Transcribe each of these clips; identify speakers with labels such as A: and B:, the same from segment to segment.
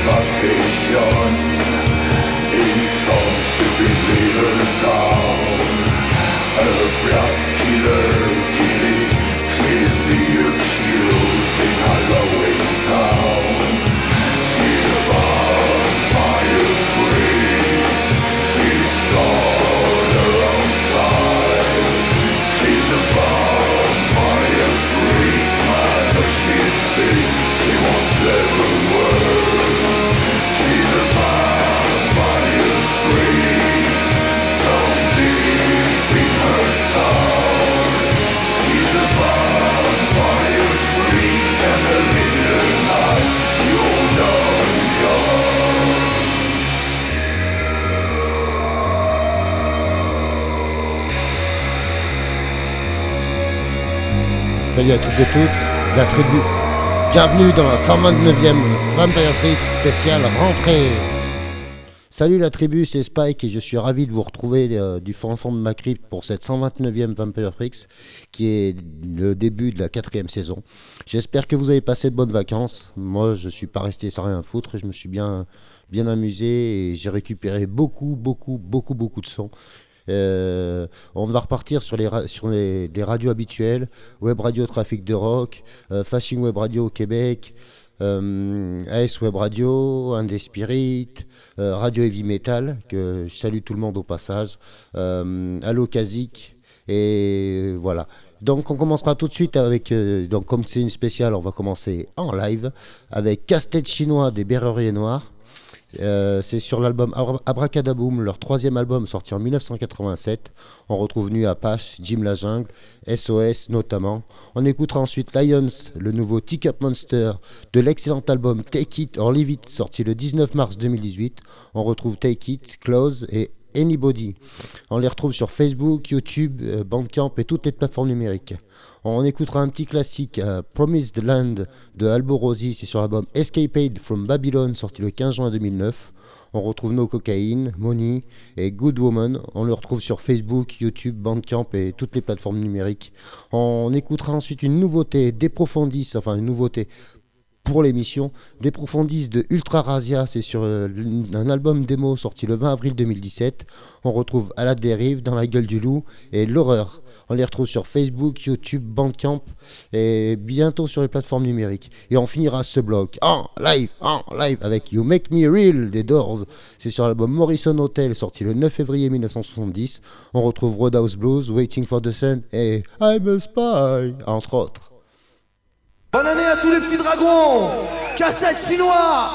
A: vacation in some stupid little town. A black killer killing, she's the accused in Halloween town. She's a vampire free, she's got her own style. She's a vampire free, but she's big, she wants clever words. She's a vampire free, so deep in her soul. She's a vampire free, and a little night you'll die young.
B: Salut à toutes et toutes, la tribu. Bienvenue dans la 129e Vampire Freaks spéciale rentrée. Salut la tribu, c'est Spike et je suis ravi de vous retrouver du fond de ma crypte pour cette 129e Vampire Freaks qui est le début de la 4e saison. J'espère que vous avez passé de bonnes vacances. Moi, je suis pas resté sans rien foutre, je me suis bien amusé et j'ai récupéré beaucoup de sons. On va repartir sur les radios habituelles, Web Radio Trafic de Rock, Fasching Web Radio au Québec, AS Web Radio, Indé Spirit, Radio Heavy Metal, que je salue tout le monde au passage, Allo Kazik, et voilà. Donc on commencera tout de suite avec, donc comme c'est une spéciale, on va commencer en live avec Casse-Tête Chinois des Berruriers Noirs. C'est sur l'album Abracadaboom, leur 3e album sorti en 1987. On retrouve Nu Apache, Jim la Jungle, SOS notamment. On écoutera ensuite Lions, le nouveau Teacup Monster de l'excellent album Take It or Leave It sorti le 19 mars 2018. On retrouve Take It, Close et Anybody. On les retrouve sur Facebook, YouTube, Bandcamp et toutes les plateformes numériques. On écoutera un petit classique, Promised Land de Alborosi, c'est sur l'album Escapade from Babylon, sorti le 15 juin 2009. On retrouve No Cocaine, Money et Good Woman. On le retrouve sur Facebook, YouTube, Bandcamp et toutes les plateformes numériques. On écoutera ensuite une nouveauté, De Profundis, enfin une nouveauté pour l'émission, De Profundis de Ultra Razia, c'est sur un album démo sorti le 20 avril 2017. On retrouve À la dérive, Dans la gueule du loup et L'horreur. On les retrouve sur Facebook, YouTube, Bandcamp et bientôt sur les plateformes numériques. Et on finira ce bloc en live avec You Make Me Real des Doors. C'est sur l'album Morrison Hotel sorti le 9 février 1970. On retrouve Roadhouse Blues, Waiting for the Sun et I'm a Spy, entre autres.
C: Bonne année à tous les petits dragons. Casse-Tête Chinois.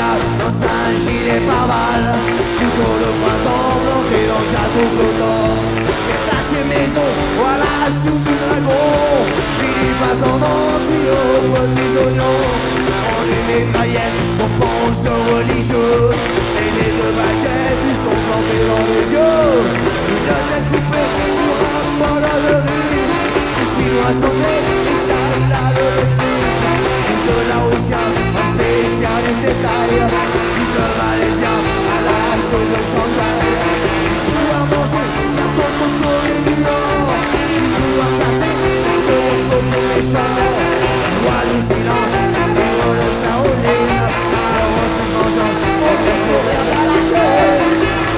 C: imperméable dans un gilet pare-balles. Couteau de printemps planté dans le cadeau flottant. Détaché maison, voilà sous du dragon. Philippe passant dans le tuyau, petits oignons. On les mitraillettes pour penser religieux. Et les deux baguettes, ils sont plantés dans les yeux. Une tête coupée sur un bol de riz. Les Chinois sautés, les salades de tripes. De Laotien, un spécial du détail. Plus de Malaisien à la sauce de Shanghai. Pouvoir manger la coco et du nord. Pouvoir casser la coco méchant. Loi du silence, zéro le Shaolin. Alors on se vengeance, on peut sourire à la chaîne.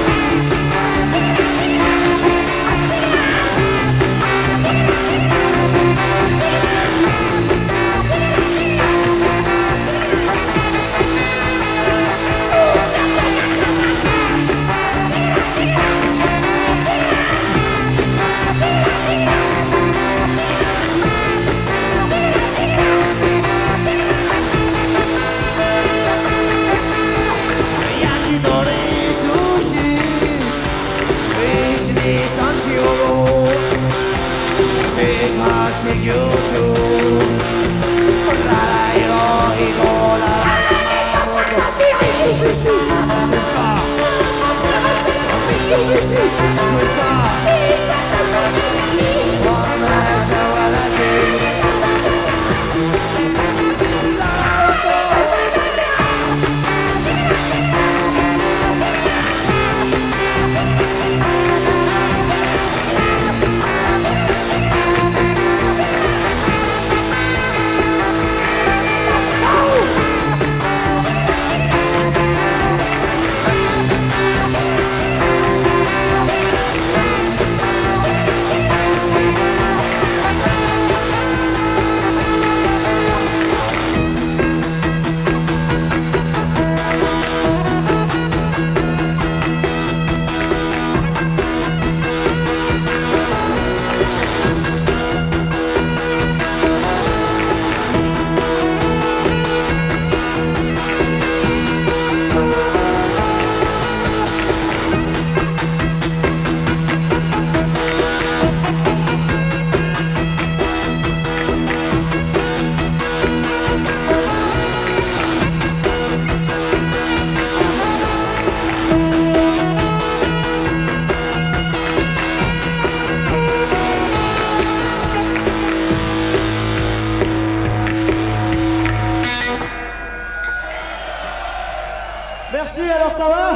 C: Merci, alors ça va?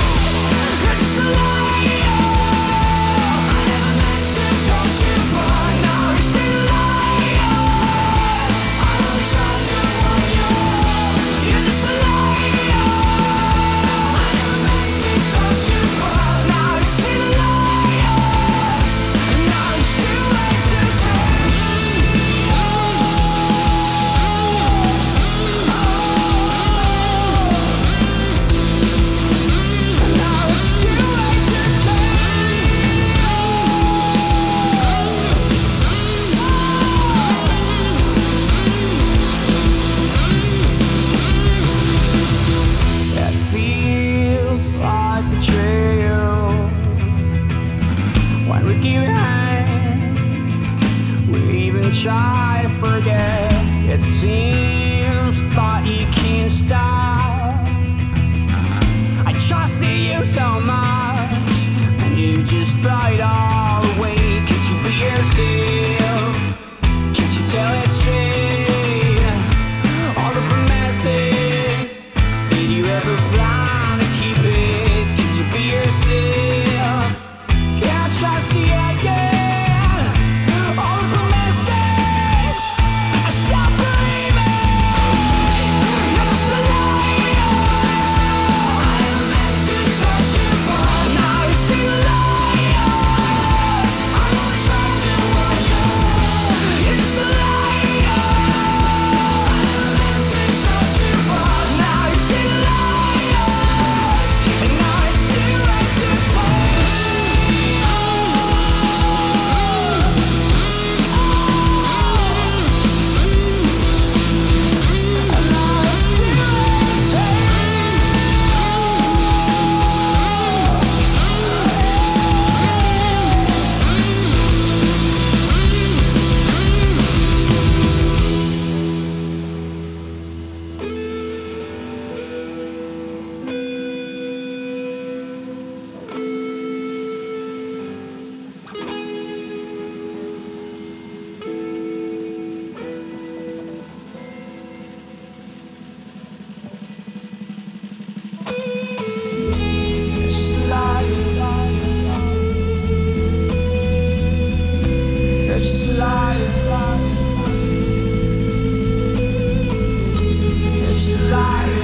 D: Bye.
C: forget. It seems thought you can't stop. I trusted you so much, and you just throw it all away. Could you be yourself? Could you tell it straight? All the promises, did you ever plan to keep it? Could you be yourself? Can't trust you again. All the promises, I stop believing. You're just a liar. I am meant to touch you, but now you see the liar. I won't try to warn you. You're just a liar. I am meant to touch you, but now you see the liar. And now it's too late to take. Just a liar. You're just a liar. You're just a liar.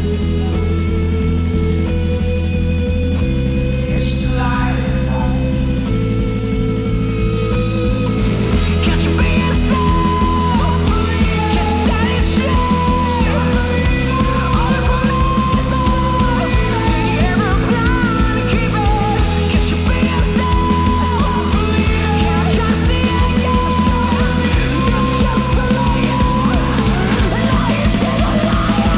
C: You're just a liar. Can't you be yourself? Can't you tell it straight? All the promises, did you ever plan to keep it? Can't you be yourself? Can't trust the angels. You're just a liar. Liar, said a liar.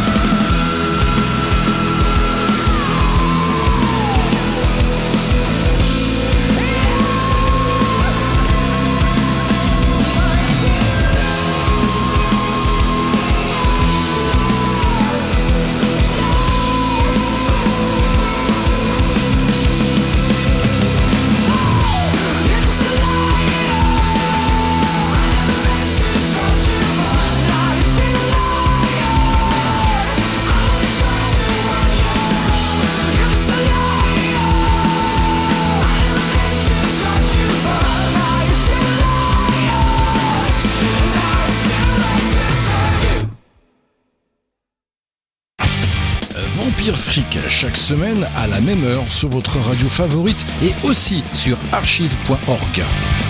D: Vampire Fric chaque semaine à la même heure sur votre radio favorite et aussi sur archive.org.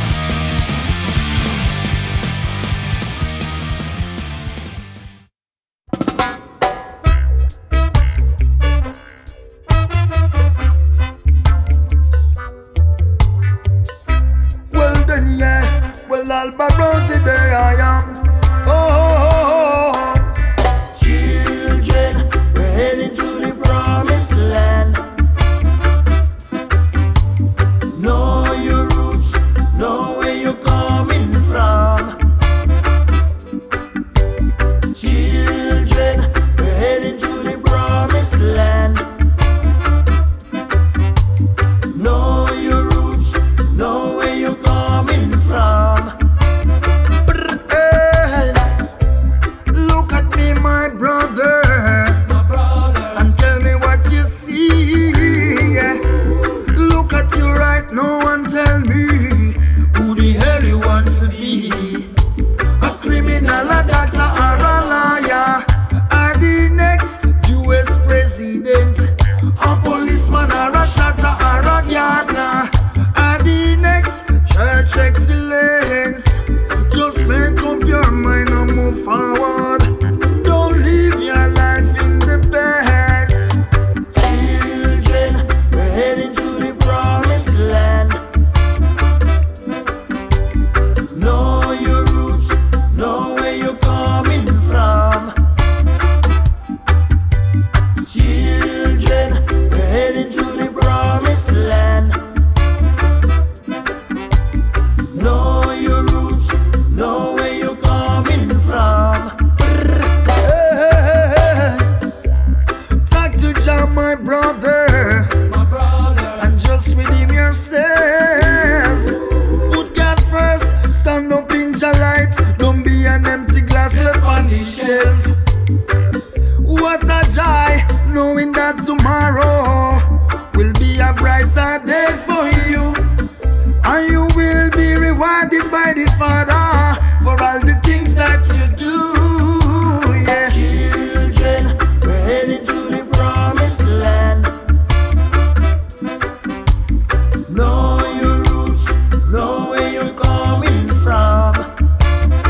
A: Well then, yeah. Well, Albarosi, there I am. Oh. Children, we're heading to the promised land. Know your roots, know where you're coming from. Children, we're heading to the promised land. Know your roots, know where you're coming from.
C: Israelites, don't be an empty glass left on the shelf. What a joy, knowing that tomorrow will be a brighter day for you. And you will be rewarded by the Father for all the things that you do. Yeah.
A: Children, we're heading to the promised land. Know your roots, know where you're coming from.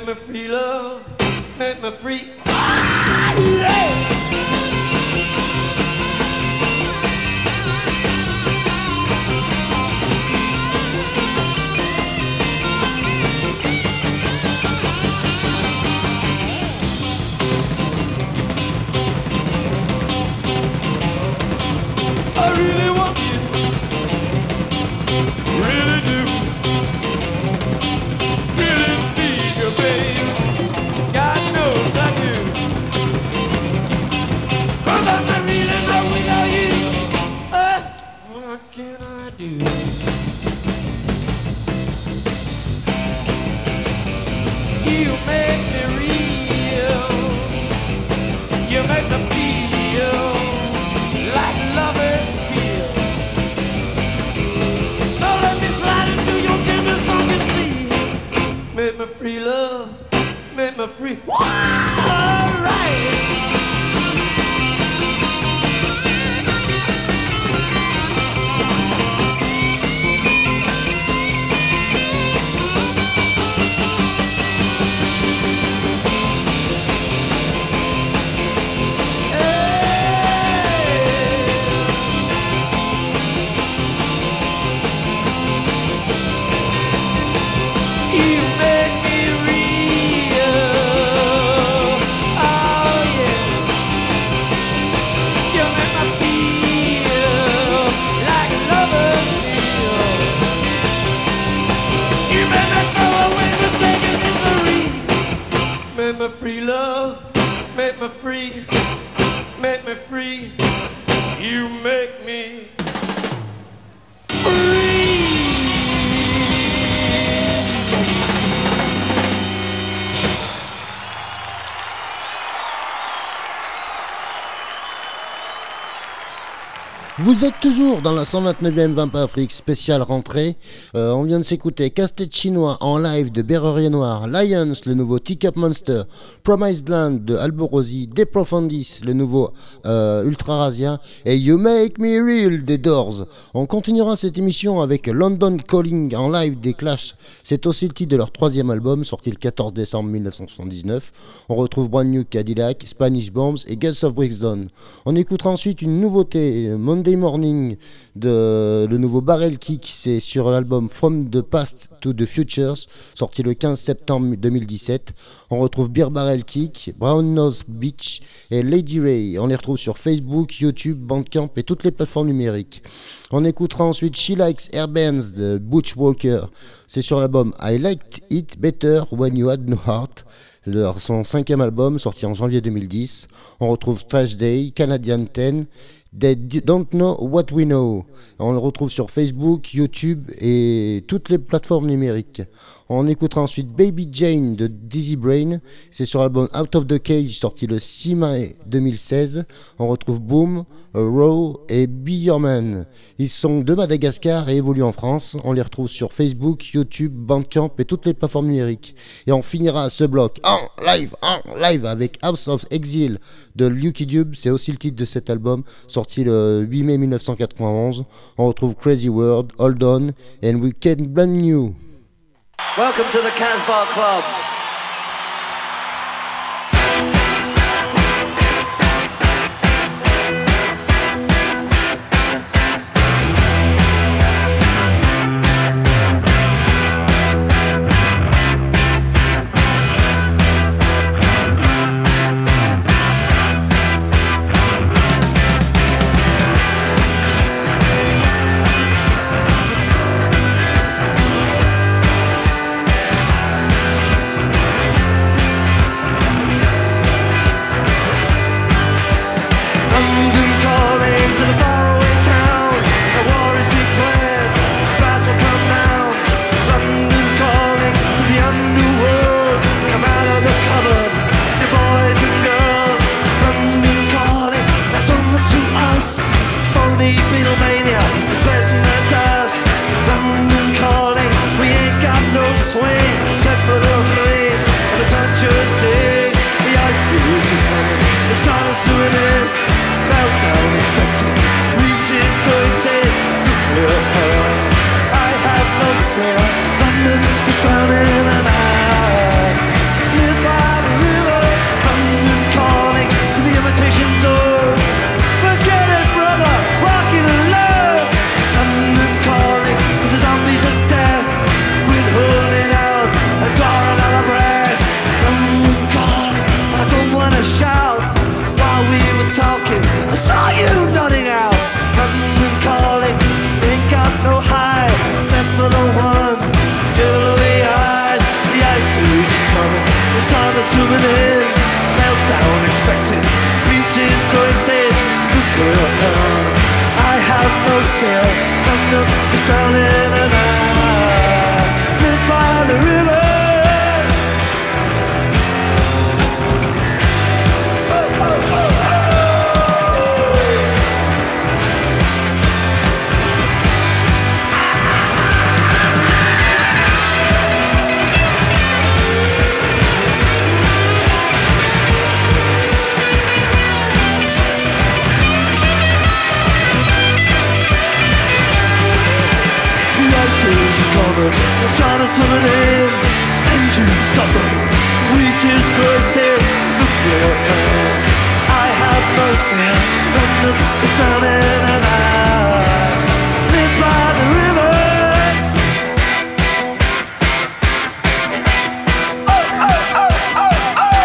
C: Make me free, love. Make me free. Ah, yeah. I really want you, really do, really need you, babe. God knows I do. 'Cause I'm not really love without you. What can I do? You make me real. You make me feel like lovers feel. So let me slide into your tender song and see. Make me free, love. Make me free. Alright. You make me real. Oh yeah. You make me feel like lovers feel. You make me throw away mistaken misery. Make me free, love. Make me free. Make me free. You make me free.
B: Vous êtes toujours dans la 129e Vampire Freak spéciale rentrée. On vient de s'écouter Casse-tête chinois en live de Berrurier Noir, Lions, le nouveau Teacup Monster, Promised Land de Alborosi, De Profundis, le nouveau Ultra Razia et You Make Me Real des Doors. On continuera cette émission avec London Calling en live des Clash. C'est aussi le titre de leur troisième album sorti le 14 décembre 1979. On retrouve Brand New Cadillac, Spanish Bombs et Guts of Brixton. On écoutera ensuite une nouveauté, Monday Morning, de le nouveau Barrel Kick, c'est sur l'album From the Past to the Futures, sorti le 15 septembre 2017. On retrouve Beer Barrel Kick, Brown Nose Beach et Lady Ray. On les retrouve sur Facebook, YouTube, Bandcamp et toutes les plateformes numériques. On écoutera ensuite She Likes Airbands de Butch Walker. C'est sur l'album I Liked It Better When You Had No Heart, son cinquième album sorti en janvier 2010. On retrouve Trash Day, Canadian 10, They Don't Know What We Know. On le retrouve sur Facebook, YouTube et toutes les plateformes numériques. On écoutera ensuite Baby Jane de Dizzy Brain. C'est sur l'album Out of the Cage sorti le 6 mai 2016. On retrouve Boom, Raw et Be Your Man. Ils sont de Madagascar et évoluent en France. On les retrouve sur Facebook, YouTube, Bandcamp et toutes les plateformes numériques. Et on finira ce bloc en live avec House of Exile de Lucky Dube. C'est aussi le titre de cet album sorti le 8 mai 1991. On retrouve Crazy World, Hold On and We Can Blame You.
C: Welcome to the Casbah Club. sail and the drowning and I live by the river. The sun is coming in, engines stop running, wheat is good there, nuclear air. I have no fear, London is drowning and I live by the river. Oh, oh, oh, oh, oh.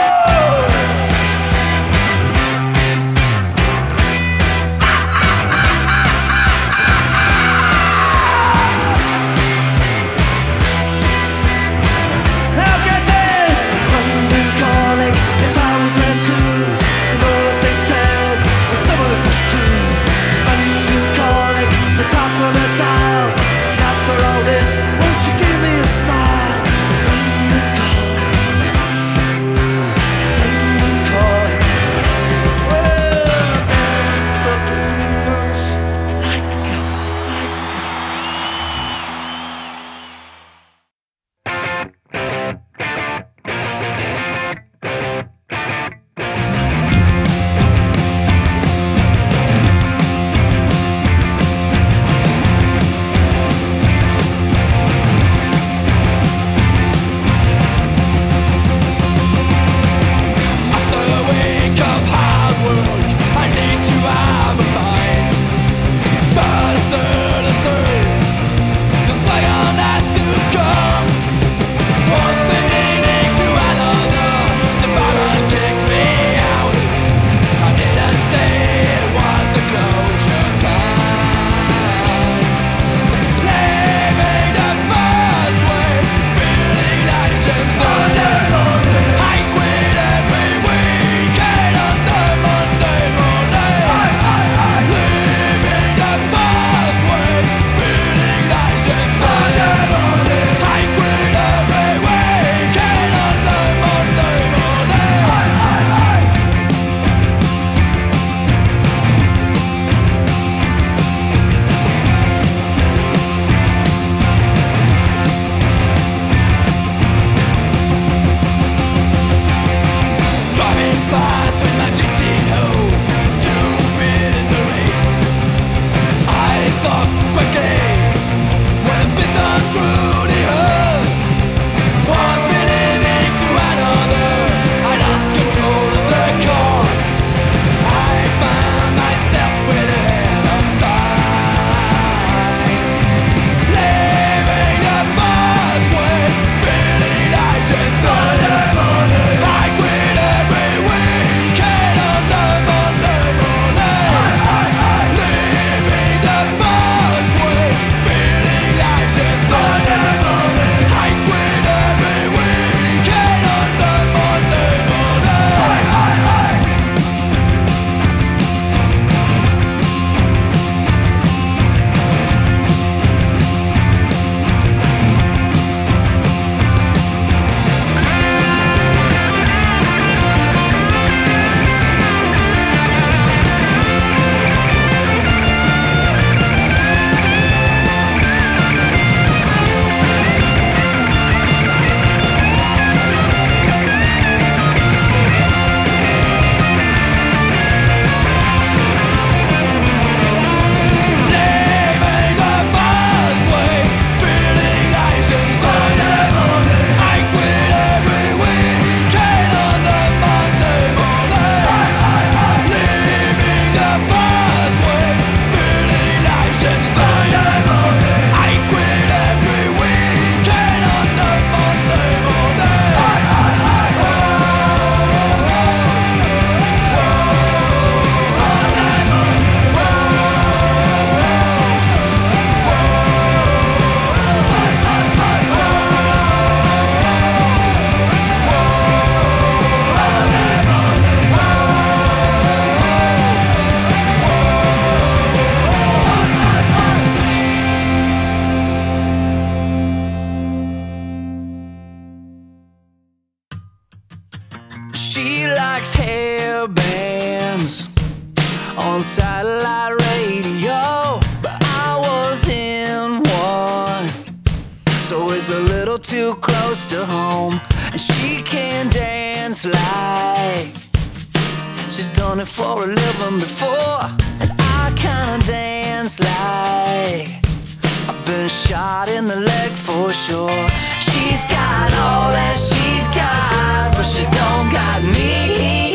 C: likes hair bands on satellite radio, but I was in one, so it's a little too close to home. And she can dance like she's done it for a living before, and I kinda dance like I've been shot in the leg for sure. She's got all that she's got, but she don't got me.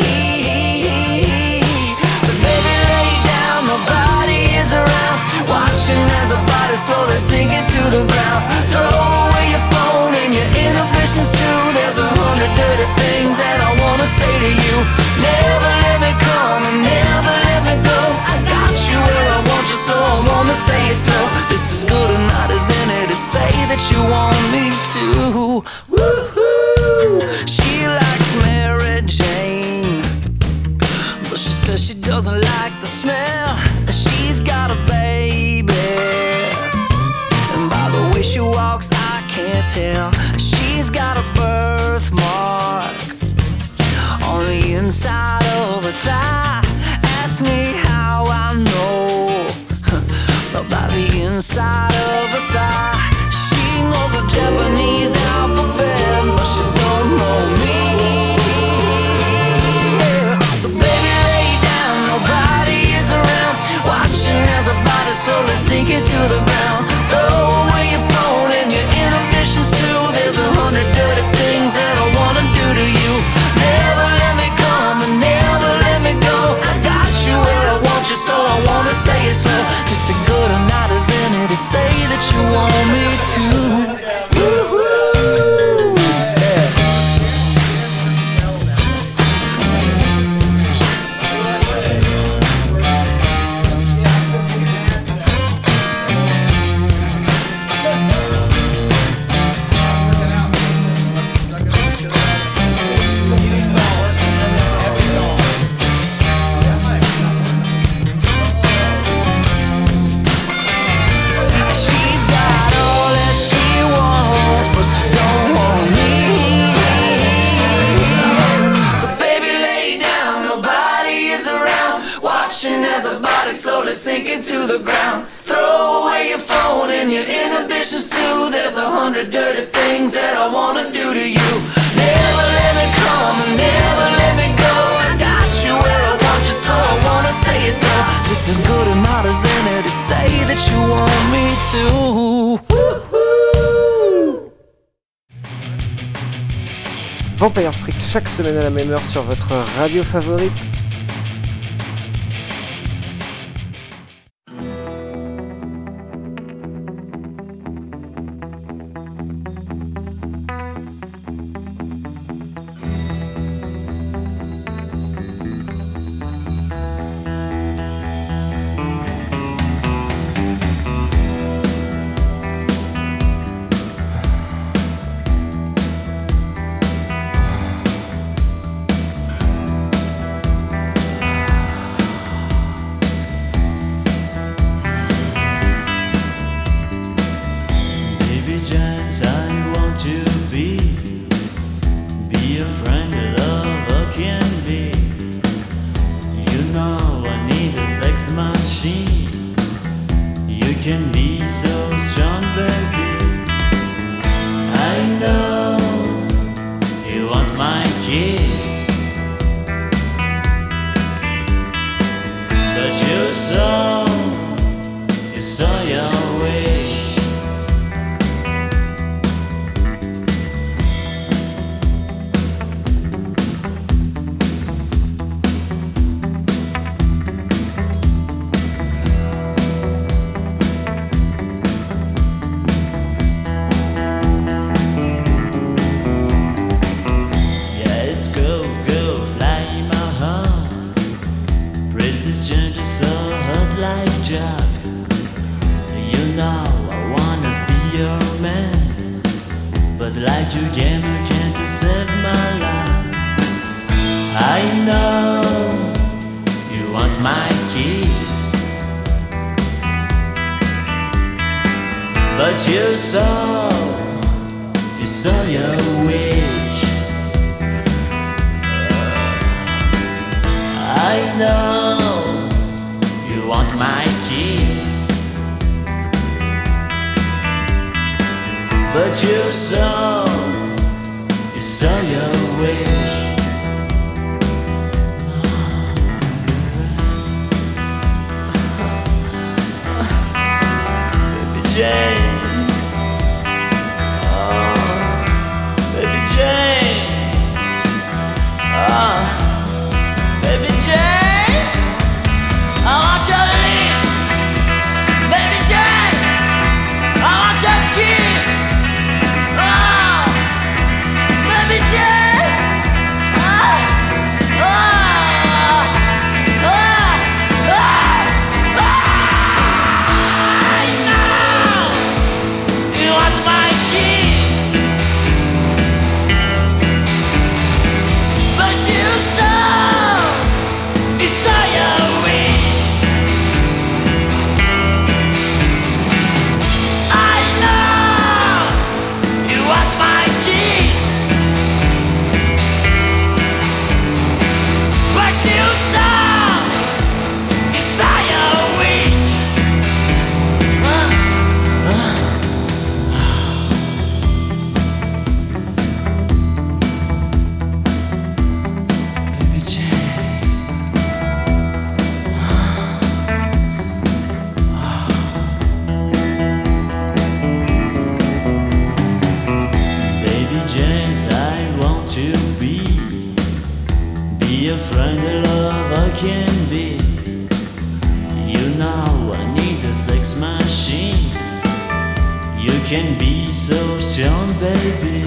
C: So baby, lay down, nobody is around, watching as her body slowly sinking to the ground. Throw away your phone and your inhibitions too. There's 100 dirty things that I wanna say to you. Never let me come and never let me go. I got you where I want you, so I wanna say it slow. This is good or not, isn't it, to say that you want me to? Woohoo! She likes Mary Jane, but she says she doesn't like the smell. She's got a baby, and by the way she walks I can't tell. She's got a birthmark on the inside of her thigh. Ask me how I know about the inside of her thigh. She knows the Japanese alphabet, but she don't know me. So baby, lay down, nobody is around, watching as her body slowly sinking to the ground. Throw away your phone and your inhibitions too. There's 100 dirty things that I wanna do to you. Never let me come and never let me go. I got you where I want you, so I wanna say it slow. Just as good or not as any to say that you want me to. Woo-hoo. Slowly sinking to the ground. Throw away your phone and your inhibitions too. There's 100 dirty things that I wanna do to you. Never let me come and never let me go. I got you where I want you, so I wanna say it slow. This is good or not as any to say that you want me to. Woo-hoo.
E: Vampire Freak chaque semaine à la même heure sur votre radio favorite.
A: But you saw your wish.
C: I know you want my kiss, but you saw your wish. Baby Jane, oh, baby Jane, oh, baby Jane, I want your lips, baby Jane, I want your kiss, oh, baby Jane, oh, oh, oh, oh, oh. I know you want my kiss, but you saw your wish. I know you want my kiss, but you saw your wish. Baby Jane, baby James, I want to be a friend, a love I can be. You know I need a sex machine. You can be so strong, baby.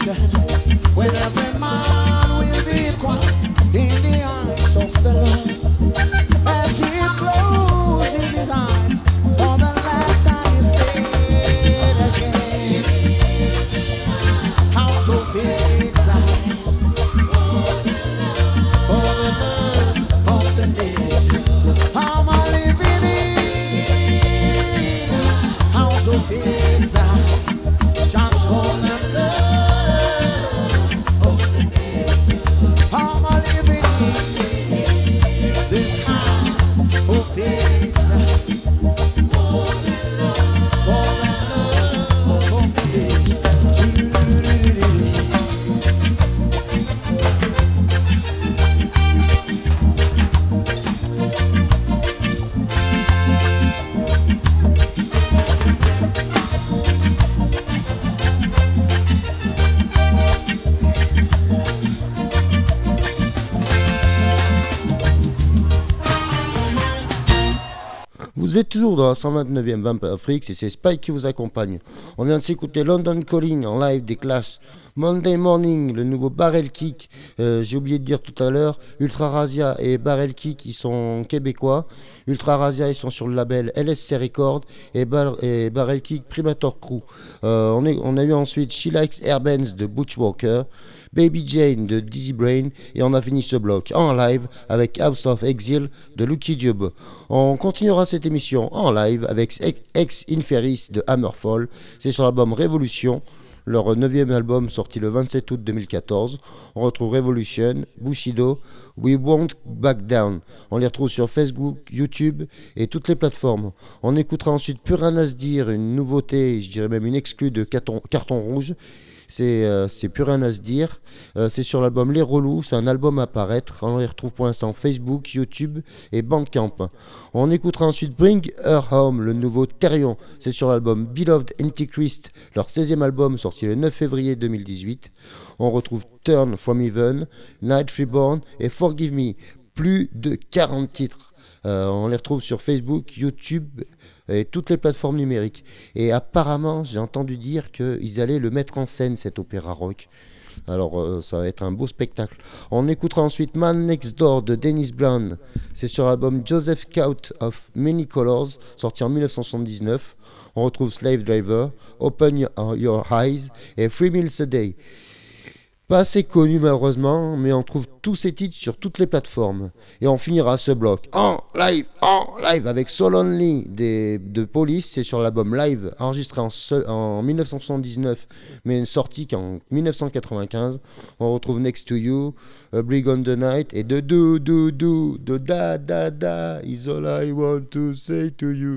C: nation, when every man will be equal in the eyes of the Lord. As he closes his eyes for the last time, you say it again. House of exile for the love of the nation. I'm a living in house of exile just for the love of the nation. I'm a living in this house of exile for the love of the nation.
B: Vous êtes toujours dans la 129e Vampire Freaks et c'est Spike qui vous accompagne. On vient de s'écouter London Calling en live des Clash, Monday Morning, le nouveau Barrel Kick, j'ai oublié de dire tout à l'heure, Ultra Razia et Barrel Kick ils sont québécois, Ultra Razia ils sont sur le label LSC Records et Barrel Kick Primator Crew. On a eu ensuite She Likes Airbands de Butch Walker, Baby Jane de Dizzy Brain et on a fini ce bloc en live avec House of Exile de Lucky Dube. On continuera cette émission en live avec Ex Inferis de Hammerfall, c'est sur l'album Révolution, leur 9e album sorti le 27 août 2014. On retrouve Revolution, Bushido, We Won't Back Down. On les retrouve sur Facebook, YouTube et toutes les plateformes. On écoutera ensuite Pur à Nasdir, une nouveauté, je dirais même une exclue de Carton Rouge. C'est plus rien à se dire. C'est sur l'album Les Relous, c'est un album à paraître. On les retrouve pour l'instant Facebook, YouTube et Bandcamp. On écoutera ensuite Bring Her Home, le nouveau Therion. C'est sur l'album Beloved Antichrist, leur 16e album sorti le 9 février 2018. On retrouve Turn From Heaven, Night Reborn et Forgive Me. Plus de 40 titres. On les retrouve sur Facebook, YouTube et toutes les plateformes numériques. Et apparemment, j'ai entendu dire qu'ils allaient le mettre en scène, cet opéra rock. Alors, ça va être un beau spectacle. On écoutera ensuite Man Next Door de Dennis Brown. C'est sur l'album Joseph Cout of Many Colors, sorti en 1979. On retrouve Slave Driver, Open Your Eyes et 3 Meals a Day. Pas assez connu malheureusement, mais on trouve tous ces titres sur toutes les plateformes. Et on finira ce bloc en live avec So Lonely de Police, c'est sur l'album Live, enregistré en 1979, mais sorti qu'en 1995. On retrouve Next to You, Bring on the Night et de Da is all I want to say to you.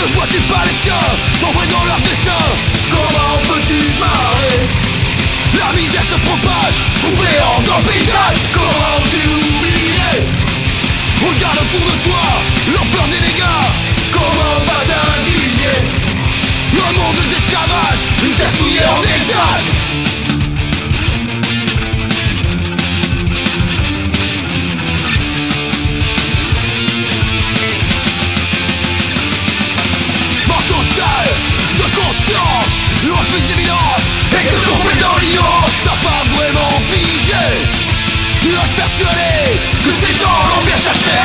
C: Ne vois-tu pas les tiens sombrer dans leur destin? Comment peux-tu te marrer? La misère se propage, troublant dans le paysage. Comment tu oublier? Regarde autour de toi, l'ampleur des dégâts. Comment pas t'indigner? Le monde d'esclavage, une terre souillée en étage. De conscience, le refus d'évidence et de tomber dans l'ignorance. T'as pas vraiment pigé. Tu restes persuadé que ces gens l'ont bien cherché.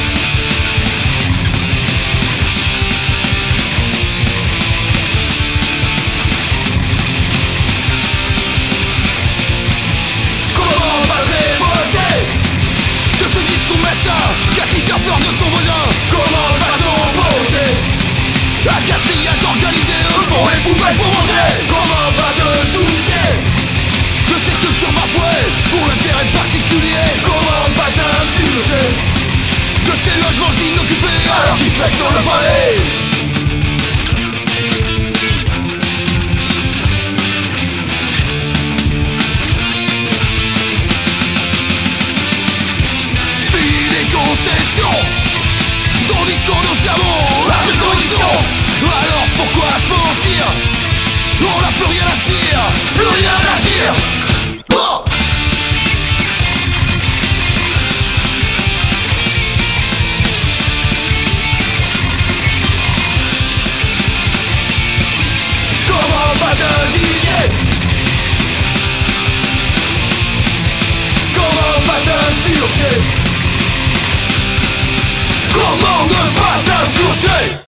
C: Comment pas te révolter de ce discours médecin qui a toujours peur de ton voisin? Comment pas t'opposer à gaspillage organisé, eux font les poubelles pour manger. Comment pas te soucier de ces cultures bafouées pour l'intérêt particulier? Comment pas t'insurger de ces logements inoccupés alors qu'ils claquent sur le pavé? Fini des concessions, ton discours nous servons la condition. Alors pourquoi se mentir? On n'a plus rien à dire, plus rien à dire. Oh! Comment pas t'indigner? Comment pas t'insurger? Comment ne pas t'insurger?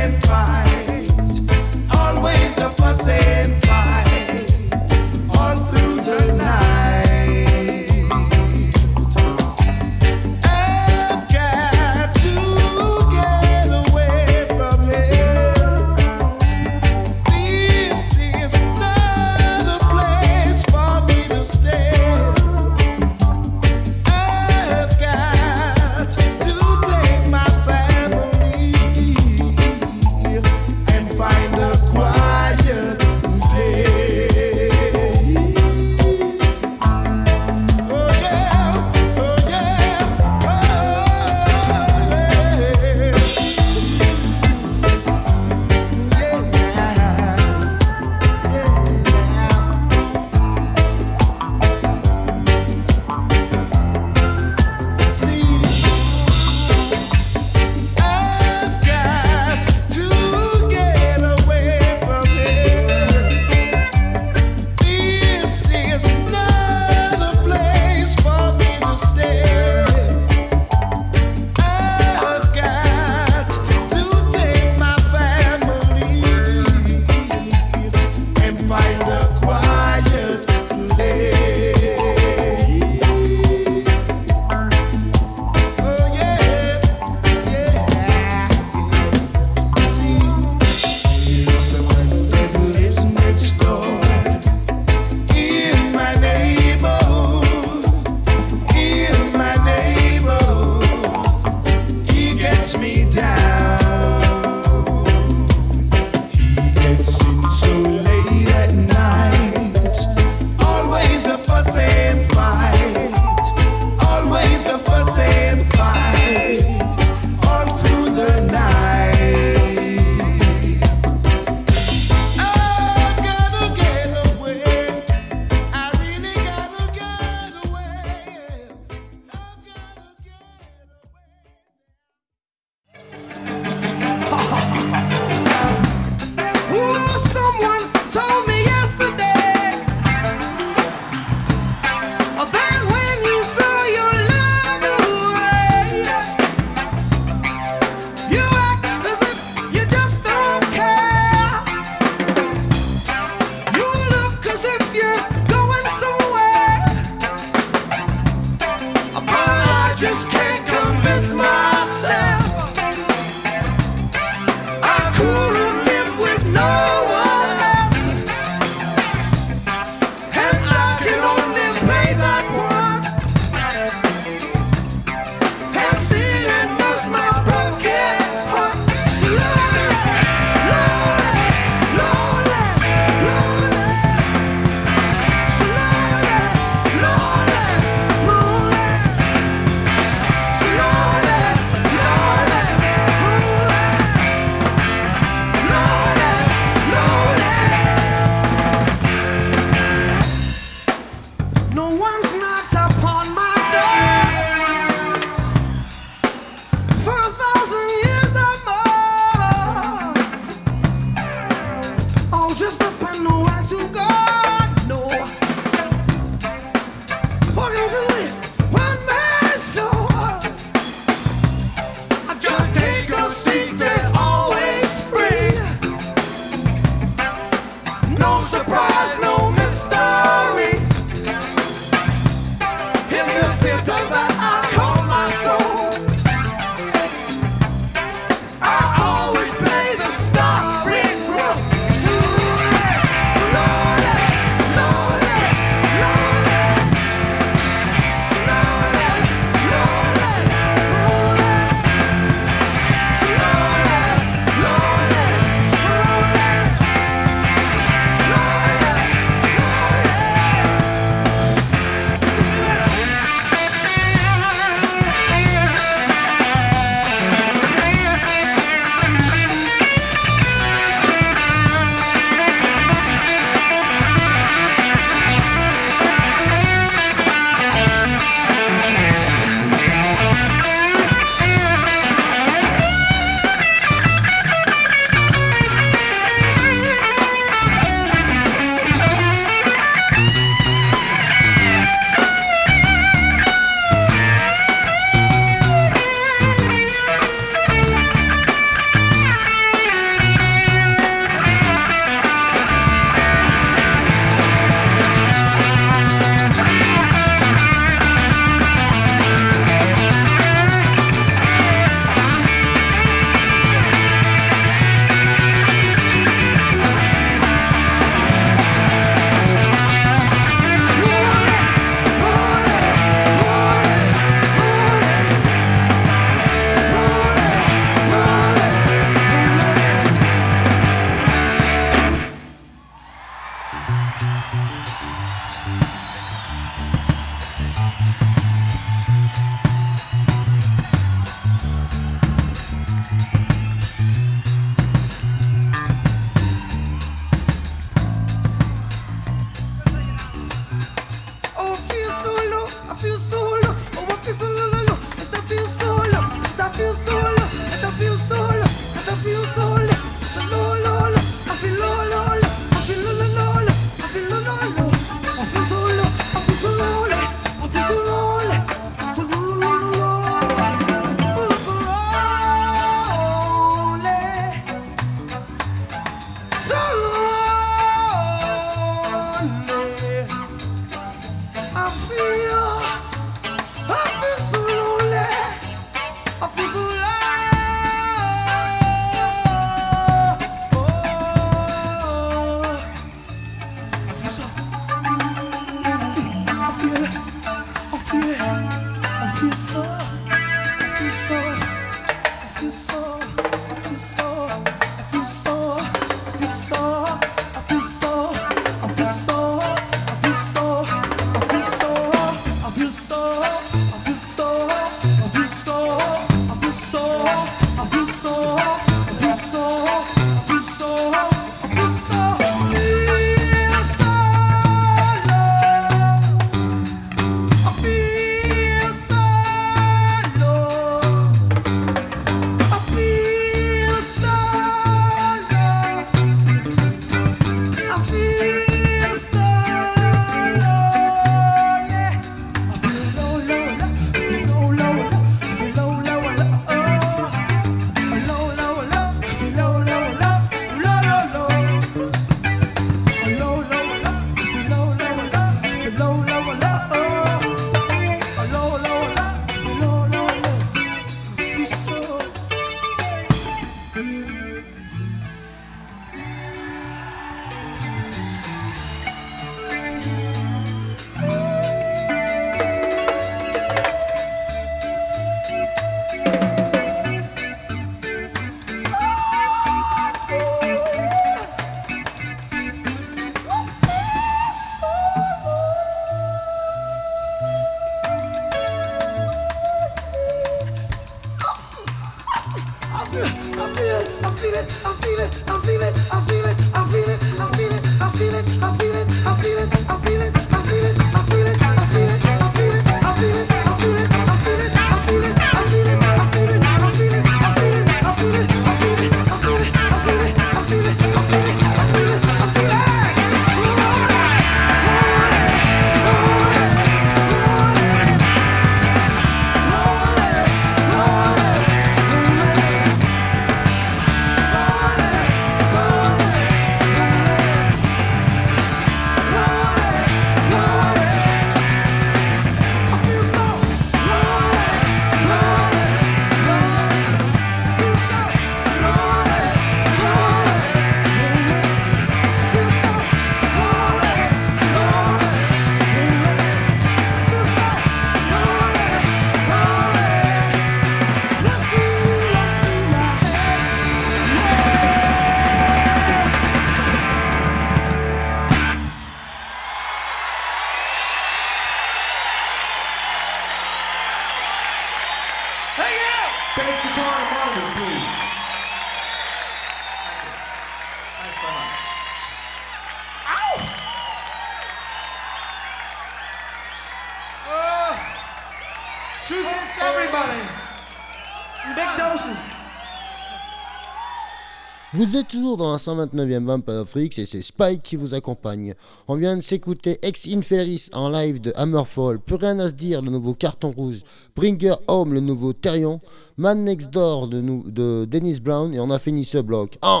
B: Vous êtes toujours dans la 129e Vampire Freaks et c'est Spike qui vous accompagne. On vient de s'écouter Ex Infelis en live de Hammerfall, Plus rien à se dire, le nouveau Carton Rouge, Bringer Home, le nouveau Therion, Man Next Door de Dennis Brown et on a fini ce bloc en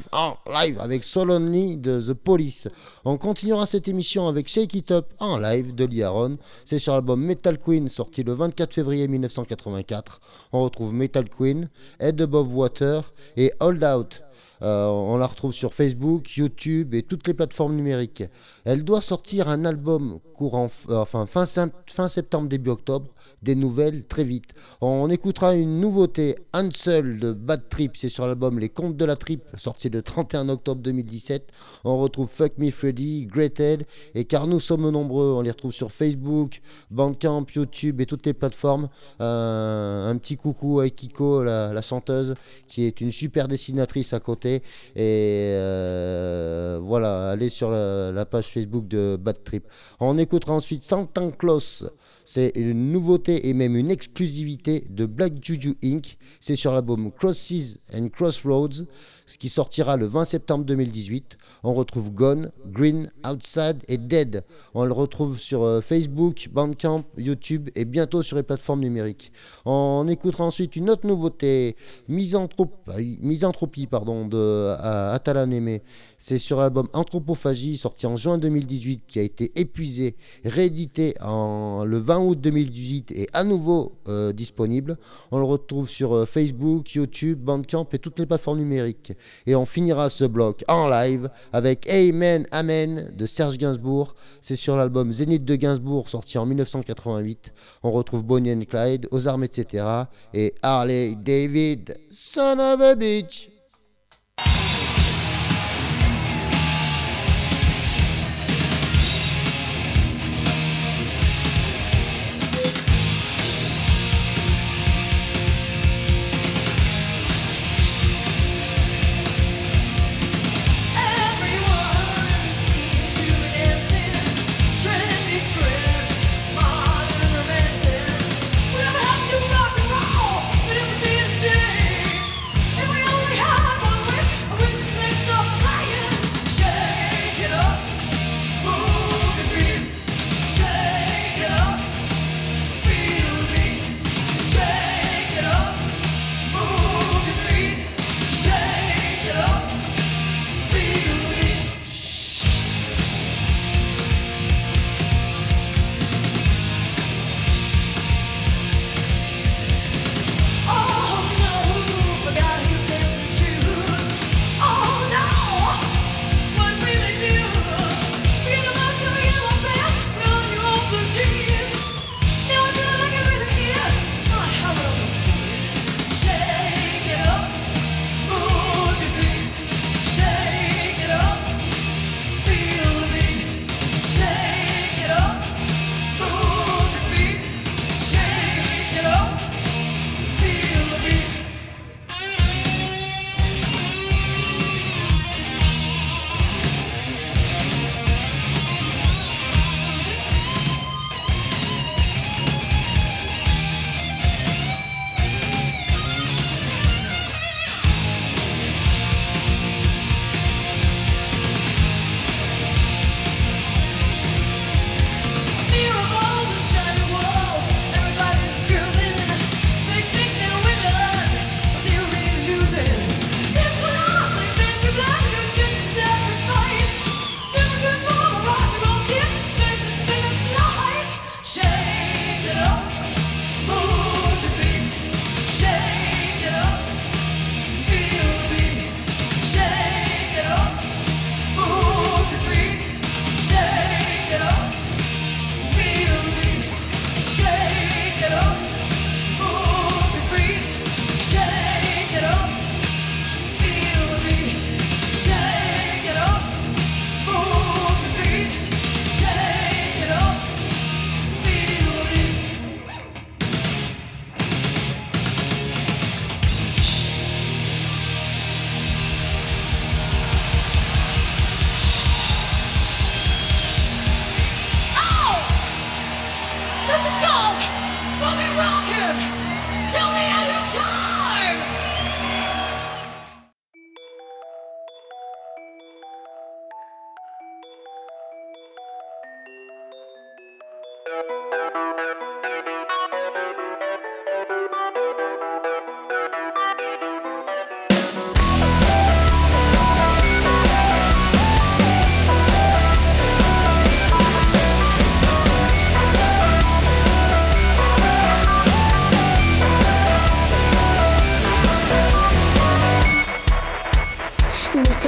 B: live avec So Lonely de The Police. On continuera cette émission avec Shake It Up en live de Lee Aaron. C'est sur l'album Metal Queen sorti le 24 février 1984. On retrouve Metal Queen, Head Above Water et Hold Out. On la retrouve sur Facebook, YouTube et toutes les plateformes numériques. Elle doit sortir un album fin septembre, début octobre. Des nouvelles très vite. On écoutera une nouveauté, Hansel de Bad Trip, c'est sur l'album Les Contes de la Trip, sorti le 31 octobre 2017. On retrouve Fuck Me Freddy, Gretel et Car nous sommes nombreux. On les retrouve sur Facebook, Bandcamp, YouTube et toutes les plateformes. Un petit coucou à Kiko, la chanteuse, qui est une super dessinatrice à côté. Et voilà, allez sur la page Facebook de Bad Trip. On écoutera ensuite Santa Claus. C'est une nouveauté et même une exclusivité de Black Juju Inc. C'est sur l'album Crosses and Crossroads, ce qui sortira le 20 septembre 2018. On retrouve Gone, Green, Outside et Dead. On le retrouve sur Facebook, Bandcamp, YouTube et bientôt sur les plateformes numériques. On écoutera ensuite une autre nouveauté, Misanthropie de Atala Némé. C'est sur l'album Anthropophagie, sorti en juin 2018, qui a été épuisé, réédité le 20 août 2018 et à nouveau disponible. On le retrouve sur Facebook, YouTube, Bandcamp et toutes les plateformes numériques. Et on finira ce bloc en live avec Amen Amen de Serge Gainsbourg. C'est sur l'album Zénith de Gainsbourg, sorti en 1988. On retrouve Bonnie and Clyde, Aux armes, etc. et Harley David, Son of a Bitch.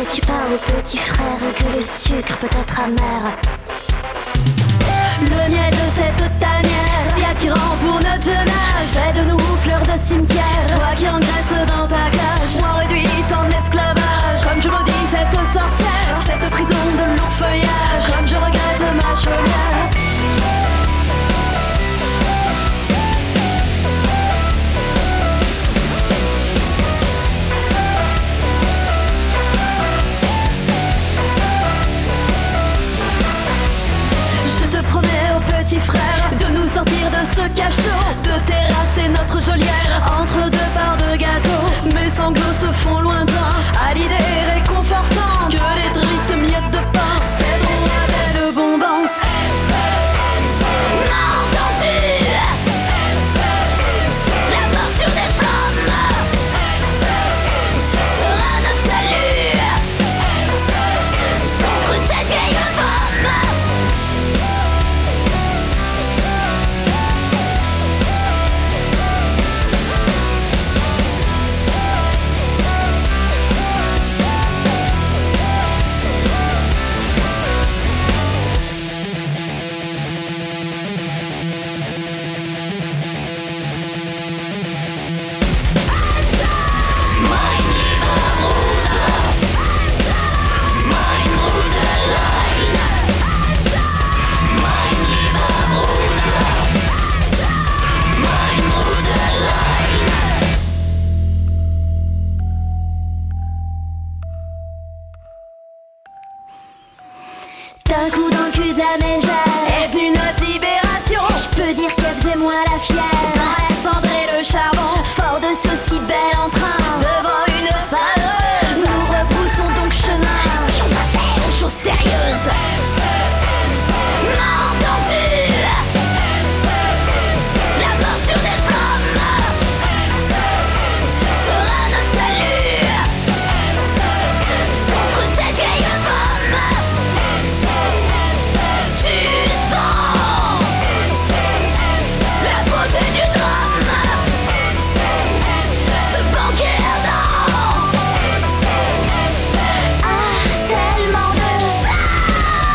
F: tu parles au petit frère que le sucre peut être amer. Le miel de cette tanière, si attirant pour notre jeunesse, j'ai de nous fleurs de cimetière. Toi qui engraisses dans ta cage, moi réduite en esclavage. Comme je maudis cette sorcière, cette prison de long feuillage. Comme je regrette ma chaumière. Petit frère, de nous sortir de ce cachot, de terrasser notre geôlière entre deux parts de gâteau. Mes sanglots se font lointains à l'idée réconfortante que les tristes miettes de pain céderont la belle bombance. M'as entendu? La mort sur des flammes sera notre salut contre cette vieille femme. D'un coup dans le cul de la mégère est venue notre libération. Je peux dire qu'elle faisait moi la fière. Dans la cendre et le charbon, fort de ce si bel entrain, devant une fameuse, nous repoussons donc chemin. Si on doit faire une chose sérieuse, m'as entendu? La mort sur des flammes sera notre salut contre cette vieille femme. Tu sens la beauté du drame, ce banquet ardent a tellement de charme.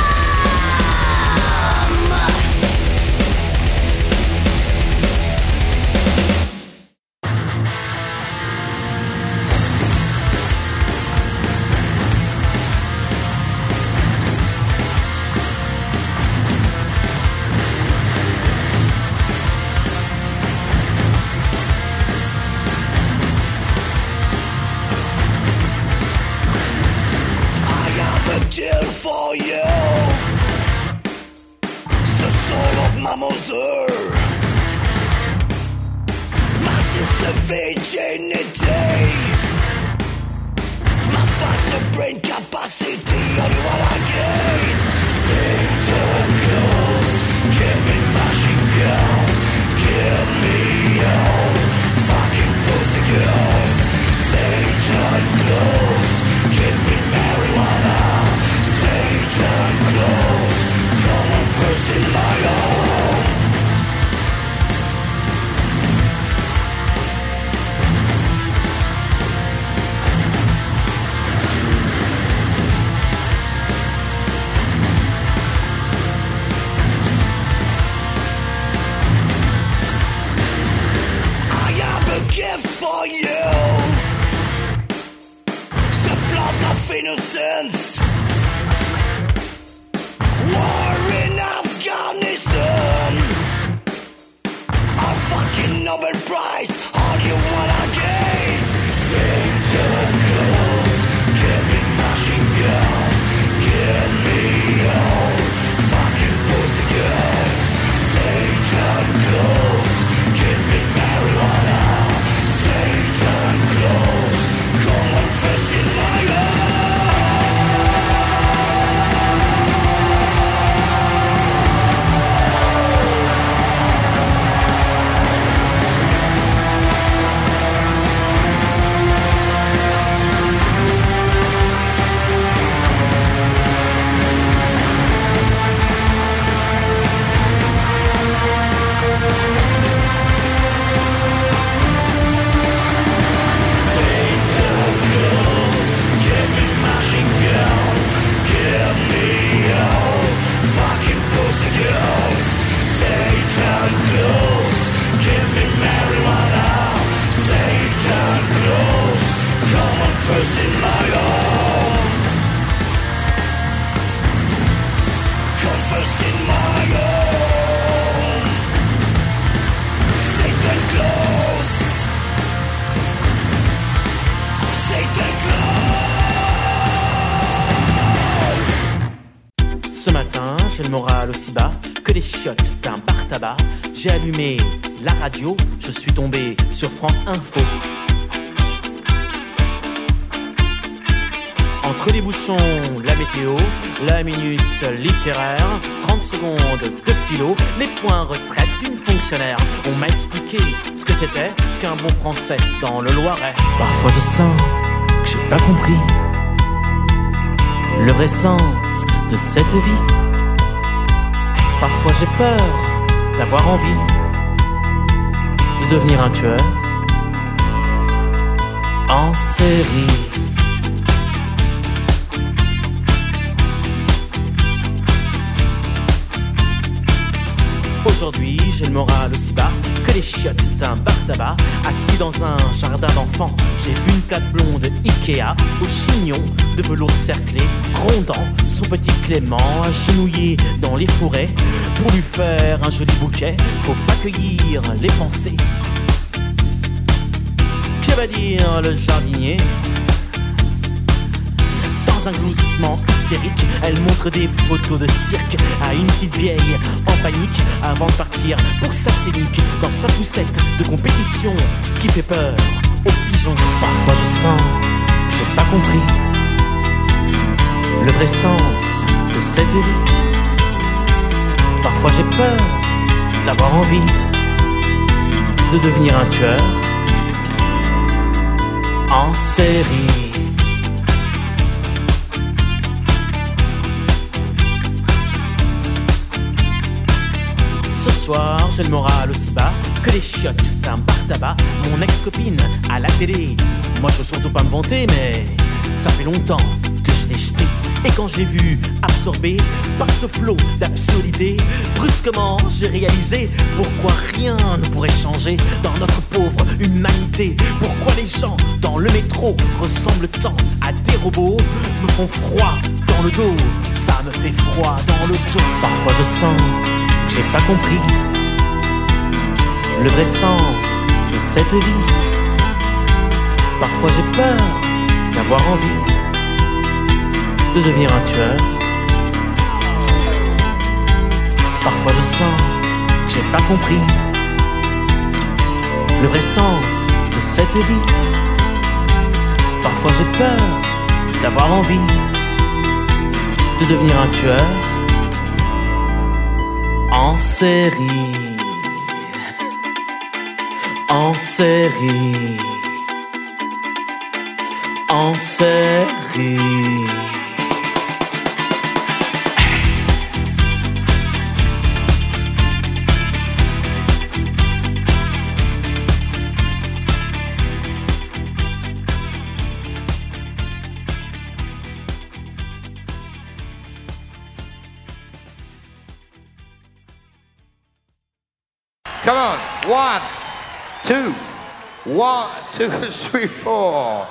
C: Deal for you, it's the soul of my mother, my sister virginity, my faster brain capacity, only what I gain. Satan calls, give me machine gun, give me all fucking pussy girls. Satan calls, give me marijuana. Satan close, come on first in my home. I have a gift for you, the blood of innocence. War in Afghanistan, our fucking Nobel Prize, all you wanna get. Satan calls, give me machine gun, give me all fucking pussy girls. Satan calls, give me marijuana. Satan calls, come on first in my life. just in my own. Satan close. Satan close.
G: Ce matin, j'ai le moral aussi bas que les chiottes d'un bar tabac. J'ai allumé la radio, je suis tombé sur France Info. Entre les bouchons, la météo, la minute littéraire, 30 secondes de philo, les points retraite d'une fonctionnaire. On m'a expliqué ce que c'était qu'un bon français dans le Loiret. Parfois je sens que j'ai pas compris le vrai sens de cette vie. Parfois j'ai peur d'avoir envie de devenir un tueur en série. Aujourd'hui, j'ai le moral aussi bas que les chiottes d'un bar tabac. Assis dans un jardin d'enfants, j'ai vu une plate blonde Ikea au chignon de velours cerclé, grondant son petit Clément, agenouillé dans les forêts. Pour lui faire un joli bouquet, faut pas cueillir les pensées. Que va dire le jardinier? Dans un gloussement hystérique, elle montre des photos de cirque à une petite vieille en panique avant de partir pour sa scénique dans sa poussette de compétition qui fait peur aux pigeons. Parfois je sens que j'ai pas compris le vrai sens de cette vie. Parfois j'ai peur d'avoir envie de devenir un tueur en série. Ce soir, j'ai le moral aussi bas que les chiottes d'un bar tabac. Mon ex-copine à la télé. Moi, je veux surtout pas me vanter, mais ça fait longtemps que je l'ai jeté. Et quand je l'ai vu absorbé par ce flot d'absurdité, brusquement, j'ai réalisé pourquoi rien ne pourrait changer dans notre pauvre humanité. Pourquoi les gens dans le métro ressemblent tant à des robots, me font froid dans le dos, ça me fait froid dans le dos. Parfois, je sens j'ai pas compris le vrai sens de cette vie. Parfois j'ai peur d'avoir envie de devenir un tueur. Parfois je sens que j'ai pas compris le vrai sens de cette vie. Parfois j'ai peur d'avoir envie de devenir un tueur en série, en série, en série.
H: Come on, 1, 2, 1, 2, 3, 4.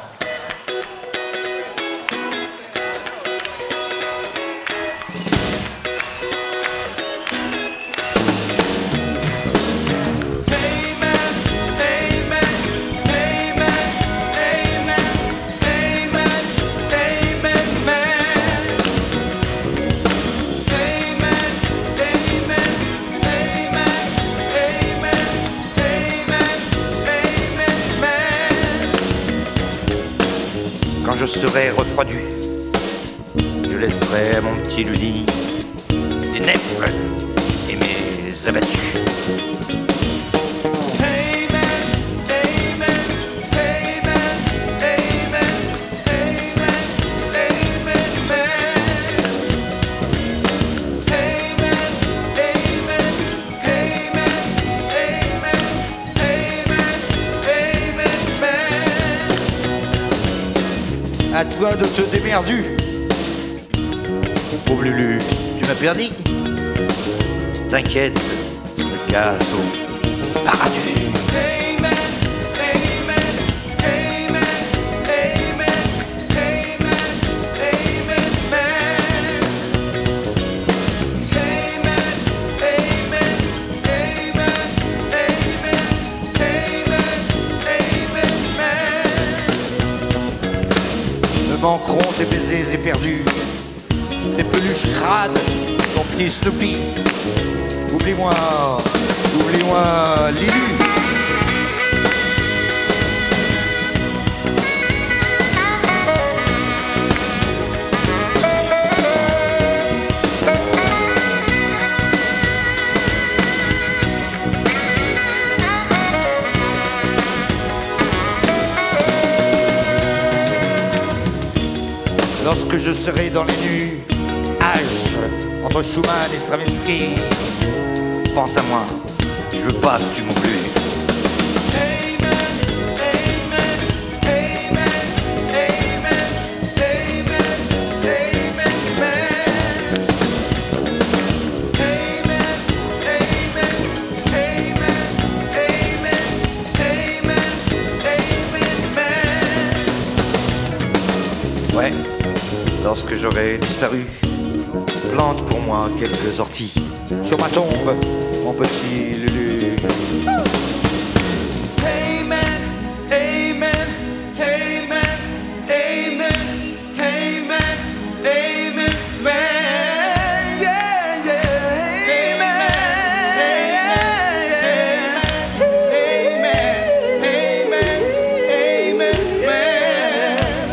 I: Quand je serai refroidi, je laisserai à mon petit Ludi des nèfles et mes abattus.
H: À toi de te démerdu. Pauvre Lulu, tu m'as perdu.
I: T'inquiète, je me casse au paradis.
H: tes baisers éperdus, tes peluches crades, ton petit Snoopy. Oublie-moi, oublie-moi, Lilu. Lorsque je serai dans les nuages entre Schumann et Stravinsky, pense à moi, je veux pas que tu m'oublies. Ouais, lorsque j'aurai disparu, plante pour moi quelques orties sur ma tombe, mon petit Lulu.
C: Amen, amen, amen, amen, amen, amen, man. Yeah, yeah, amen, amen, amen, amen, man.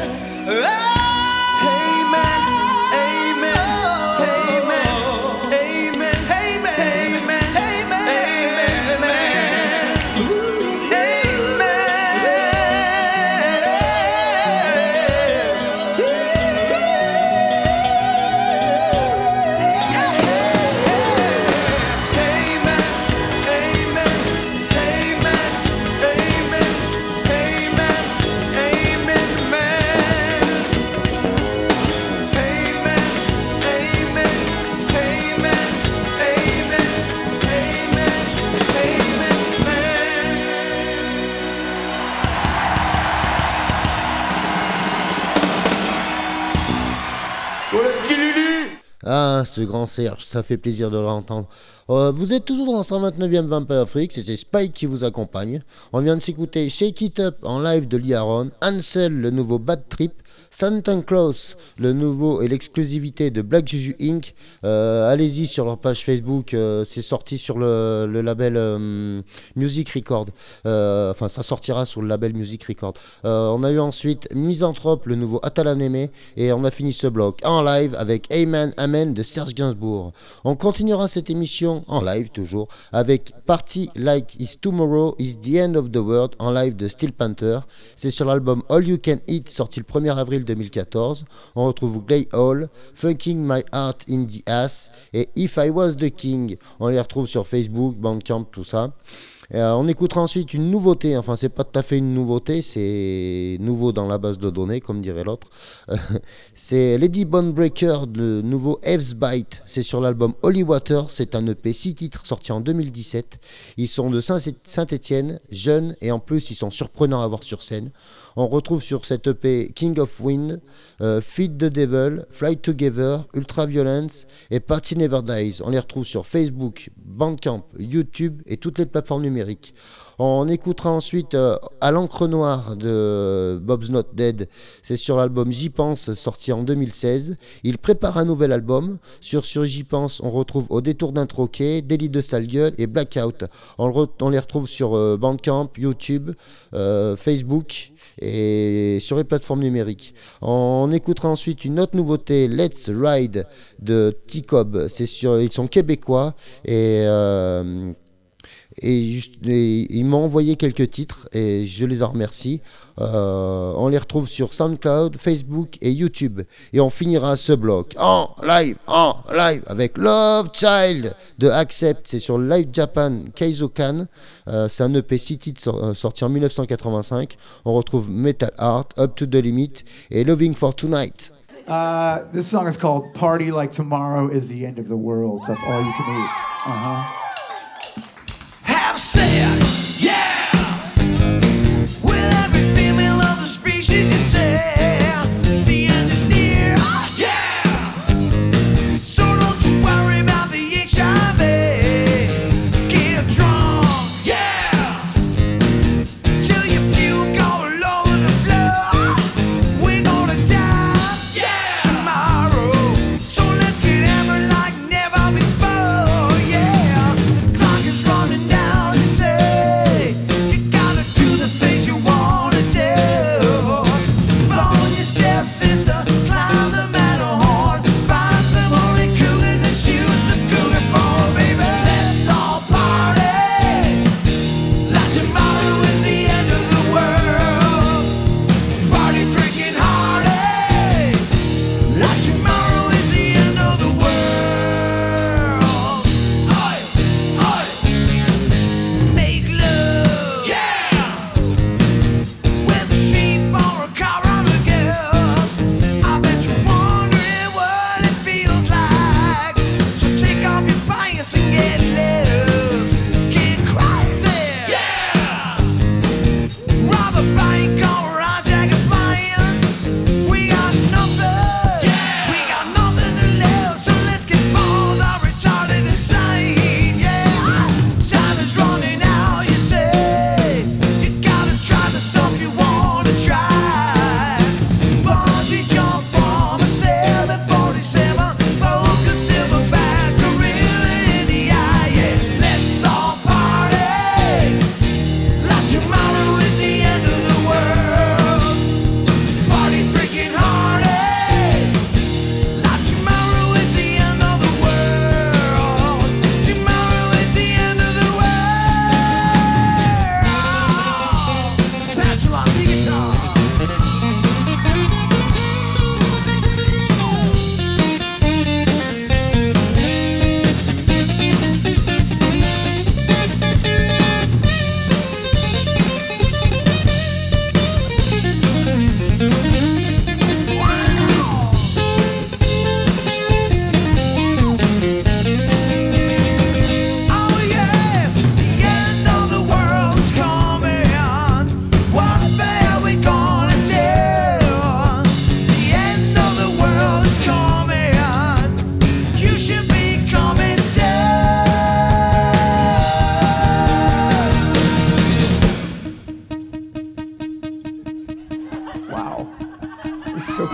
B: Ah, ce grand Serge, ça fait plaisir de l'entendre. Vous êtes toujours dans la 129e Vampire Freaks et c'est Spike qui vous accompagne. On vient de s'écouter Shake It Up en live de Lee Aaron, Ansel, le nouveau Bad Trip, Santa Claus, le nouveau et l'exclusivité de Black Juju Inc. Allez-y sur leur page Facebook, c'est sorti sur le label Music Record. Enfin, ça sortira sur le label Music Record. On a eu ensuite Misanthrope, le nouveau Atalaneme, et on a fini ce bloc en live avec Amen Amen de Serge Gainsbourg. On continuera cette émission en live toujours avec Party Like It's Tomorrow Is The End of the World en live de Steel Panther. C'est sur l'album All You Can Eat sorti le 1er avril 2014. On retrouve Glay Hall, Funking My Heart in the Ass et If I Was the King. On les retrouve sur Facebook, Bandcamp, tout ça. On écoutera ensuite une nouveauté, enfin c'est pas tout à fait une nouveauté, c'est nouveau dans la base de données comme dirait l'autre. C'est Lady Bonebreaker, le nouveau F's Bite, c'est sur l'album Holy Water, c'est un EP 6 titres sorti en 2017. Ils sont de Saint-Étienne, jeunes et en plus ils sont surprenants à voir sur scène. On retrouve sur cette EP King of Wind, Feed the Devil, Fly Together, Ultraviolence et Party Never Dies. On les retrouve sur Facebook, Bandcamp, YouTube et toutes les plateformes numériques. On écoutera ensuite À l'encre noire de Bob's Not Dead. C'est sur l'album J'y pense, sorti en 2016. Il prépare un nouvel album. Sur J'y pense, on retrouve Au détour d'un troquet, Délit de sale gueule et Blackout. On les retrouve sur Bandcamp, YouTube, Facebook et sur les plateformes numériques. On écoutera ensuite une autre nouveauté, Let's Ride de T-Cob. Ils sont québécois et ils m'ont envoyé quelques titres et je les en remercie. On les retrouve sur SoundCloud, Facebook et YouTube. Et on finira ce bloc en live avec Love Child de Accept. C'est sur Live Japan Keizokan. C'est un EP 6 titres sorti en 1985. On retrouve Metal Art, Up to the Limit et Loving for Tonight.
J: This song is called Party Like Tomorrow Is the End of the World. So that's all you can eat.
C: Have sex, yeah, with every female of the species. You say the end is near, yeah. So don't you worry about the HIV. Get drunk, yeah, till you puke all over the floor. We're gonna die, yeah.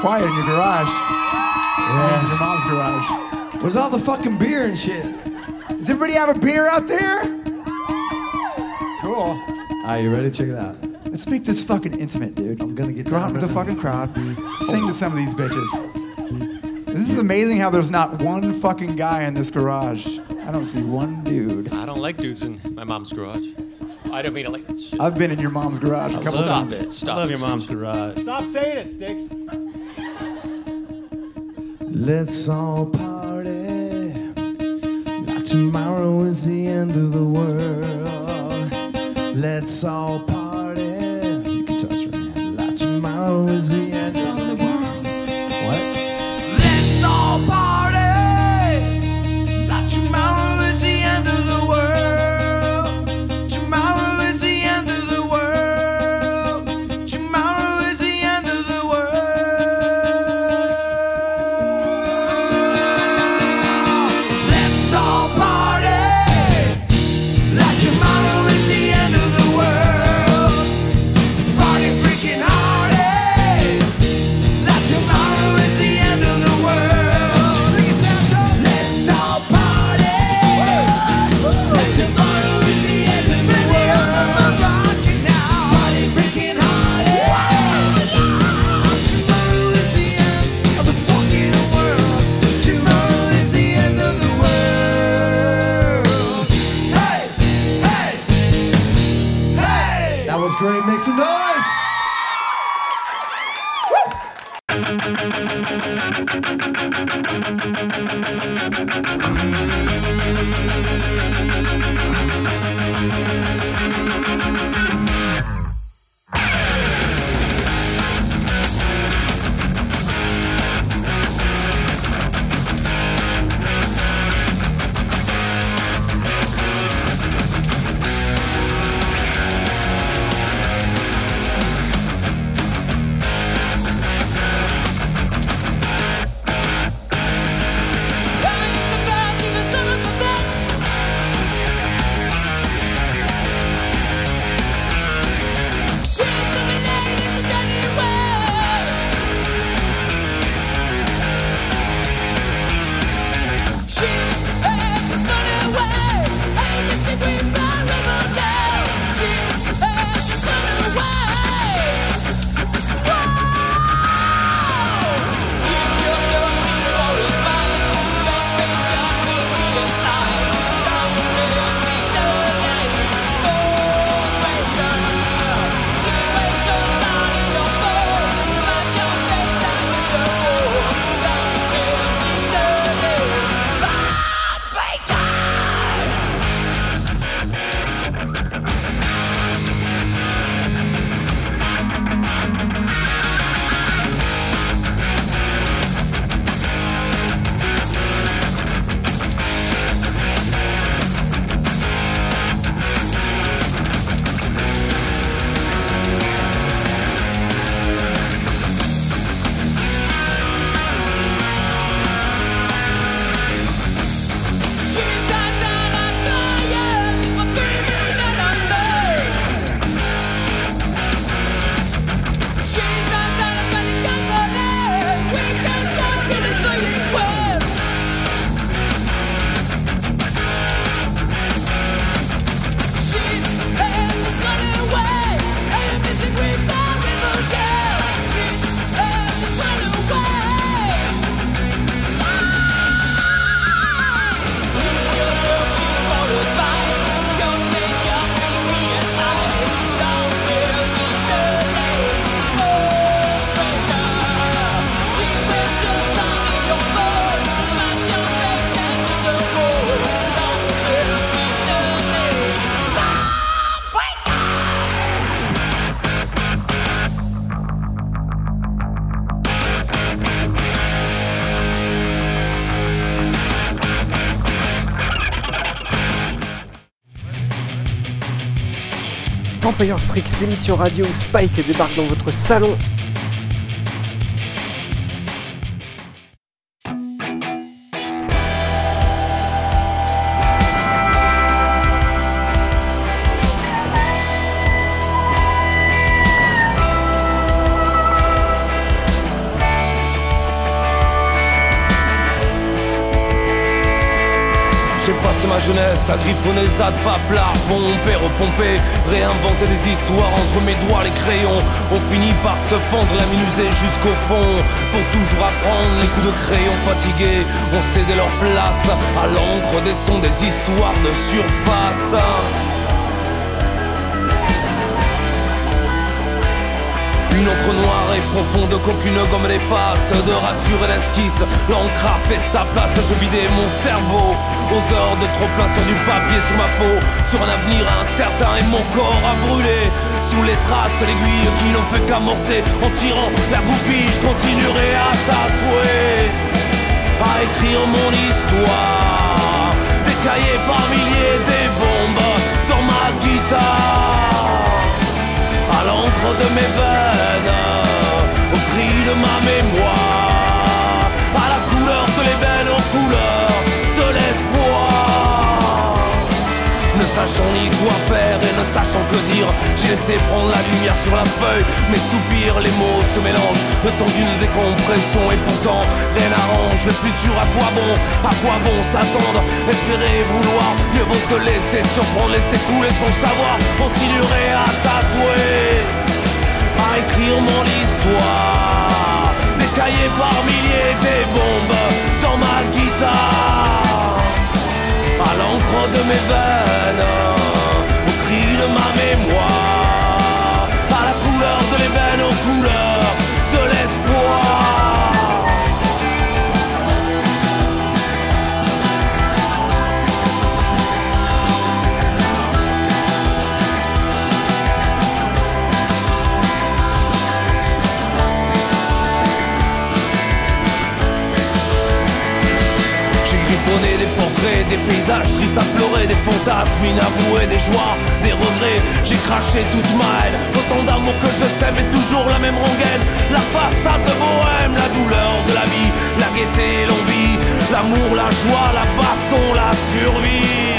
J: quiet in your garage. Yeah, your mom's garage.
A: Where's all the fucking beer and shit?
J: Does everybody have a beer out there? Cool.
A: Are you ready? Check it out.
J: Let's make this fucking intimate, dude.
A: I'm gonna get
J: Go out into the fucking crowd. Sing to some of these bitches. This is amazing how there's not one fucking guy in this garage. I don't see one dude.
K: I don't like dudes in my mom's garage. I don't mean it like shit.
J: I've been in your mom's garage a couple times.
K: Stop
L: I love
K: it.
L: your mom's garage.
K: Stop saying it, Sticks.
A: Let's all party like tomorrow is the end of the world. Let's all party. You can touch right now. Like tomorrow is the end of the world. What? Let's all party like tomorrow is the end of the world. Tomorrow is the end of the world. Tomorrow is the end of the world. Let's all party like tomorrow is the end of the world. Party freaking hardy like tomorrow is the end of the world. Sing it, Santa. Let's all party like tomorrow is the end of the world. Rocking now. Party freaking hardy. Tomorrow is the end of the fucking world. Tomorrow is the end of the world. Hey, hey, hey. That was great. Make some noise.
E: Vampire Freaks, l'émission radio où Spike débarque dans votre salon.
L: J'ai passé ma jeunesse à griffonner des tas de paplards, pomper, repomper, réinventer des histoires entre mes doigts, les crayons. On finit par se fendre la minusée jusqu'au fond, pour toujours apprendre les coups de crayon fatigués. On cédait leur place à l'encre des sons, des histoires de surface. Une encre noire et profonde qu'aucune gomme n'efface. De rature et d'esquisse, l'encre a fait sa place. Je vidais mon cerveau aux heures de trop plein sur du papier sur ma peau, sur un avenir incertain, et mon corps a brûlé sous les traces, l'aiguille qui n'ont fait qu'amorcer. En tirant la goupille, je continuerai à tatouer, à écrire mon histoire. Des cahiers par milliers, des bombes dans ma guitare, à l'encre de mes veines, au cri de ma mémoire, à la couleur de l'ébène, aux couleurs de l'espoir. Ne sachant ni quoi faire et ne sachant que dire, j'ai laissé prendre la lumière sur la feuille. Mes soupirs, les mots se mélangent, le temps d'une décompression. Et pourtant, rien n'arrange le futur. À quoi bon s'attendre, espérer, vouloir. Mieux vaut se laisser surprendre, laisser couler son savoir. Continuerai à tatouer, à écrire mon histoire. Des cahiers par milliers, des bombes dans ma guitare, à l'encre de mes veines, au cri de ma mémoire, à la couleur de l'ébène, aux couleurs de l'espoir. Des portraits, des paysages tristes à pleurer, des fantasmes inavoués, des joies, des regrets. J'ai craché toute ma haine, autant d'amour que je sais, mais toujours la même rengaine. La façade de bohème, la douleur de la vie, la gaieté, l'envie, l'amour, la joie, la baston, la survie.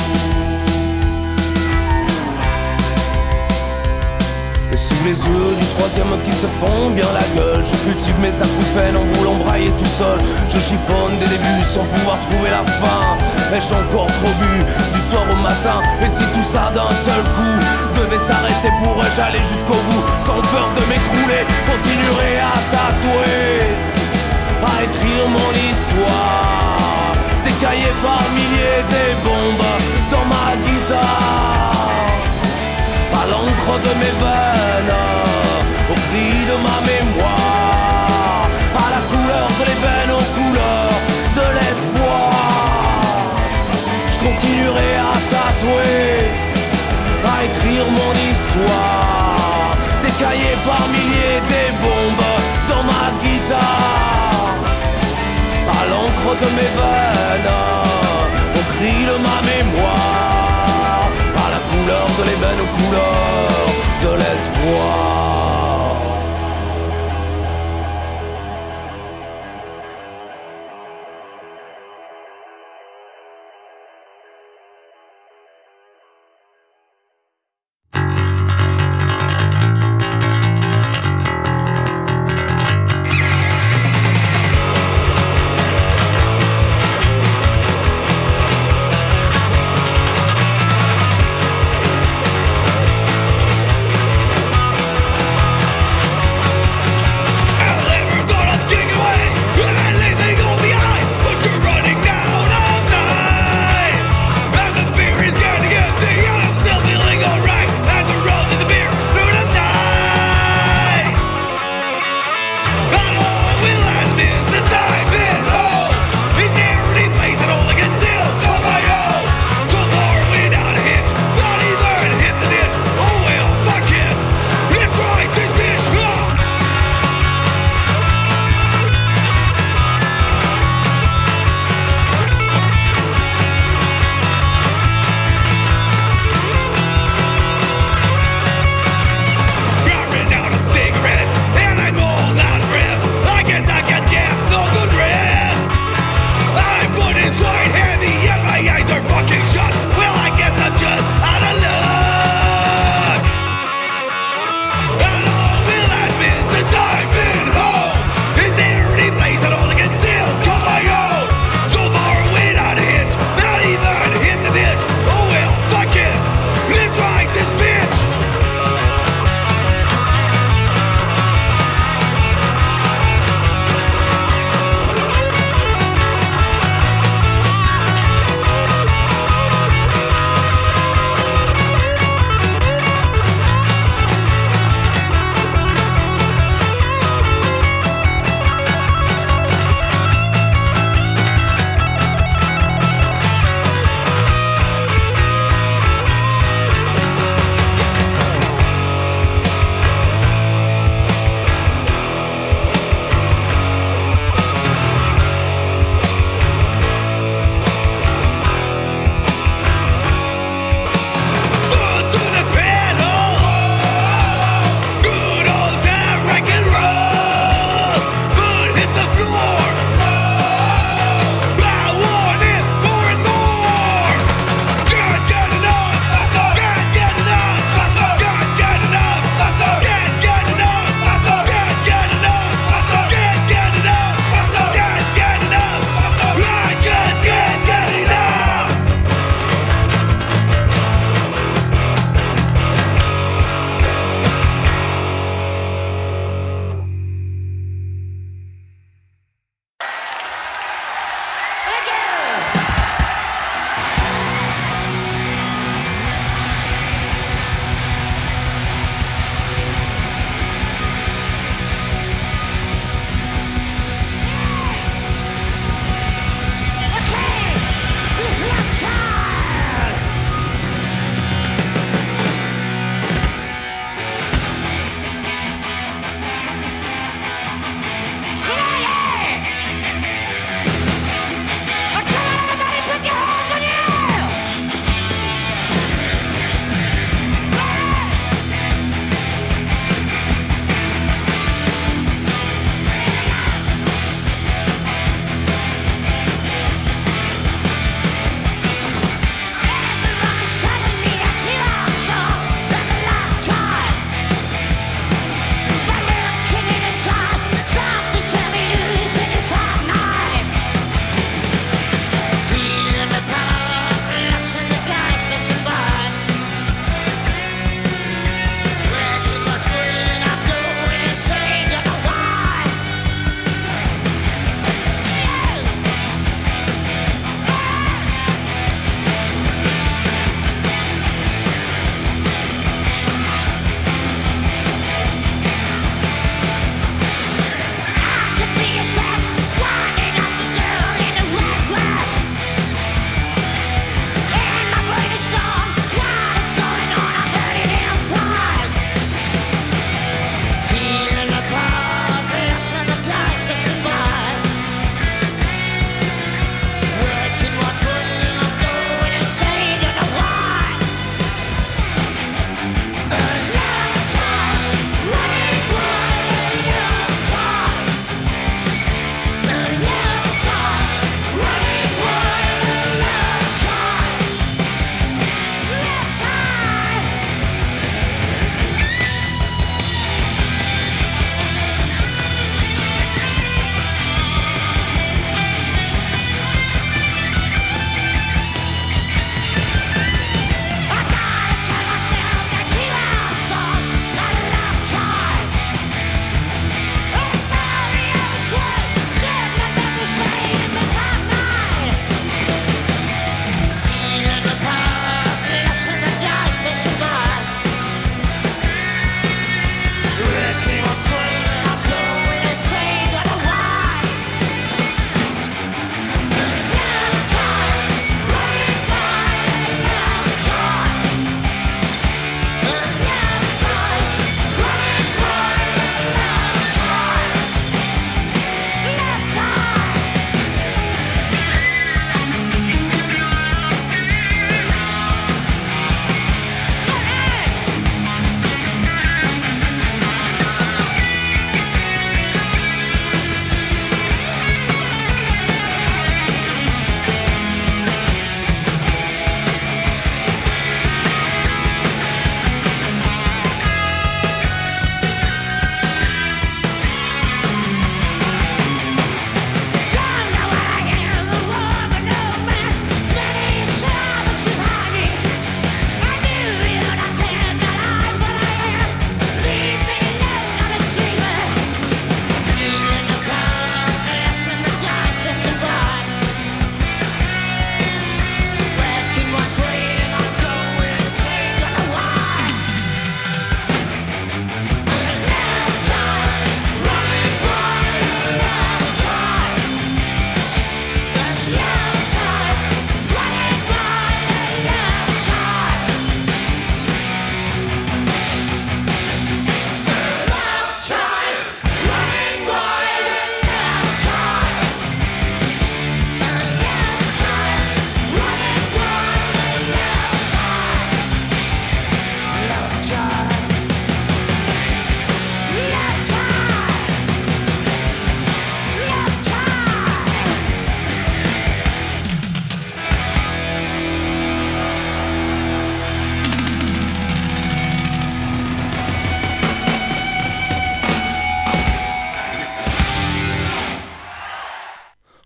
L: Et sous les yeux du troisième qui se font bien la gueule, je cultive mes acouphènes en voulant brailler tout seul. Je chiffonne des débuts sans pouvoir trouver la fin. Ai-je encore trop bu du soir au matin? Et si tout ça d'un seul coup devait s'arrêter, pourrais-je aller jusqu'au bout sans peur de m'écrouler? Continuerai à tatouer, à écrire mon histoire. Des cahiers par milliers, des bombes dans ma guitare, à l'encre de mes veines, au cri de ma mémoire, à la couleur de l'ébène, aux couleurs de l'espoir. Je continuerai à tatouer, à écrire mon histoire. Des cahiers par milliers, des bombes dans ma guitare, à l'encre de mes veines, au cri de ma mémoire, à la couleur de l'ébène, aux couleurs de l'espoir.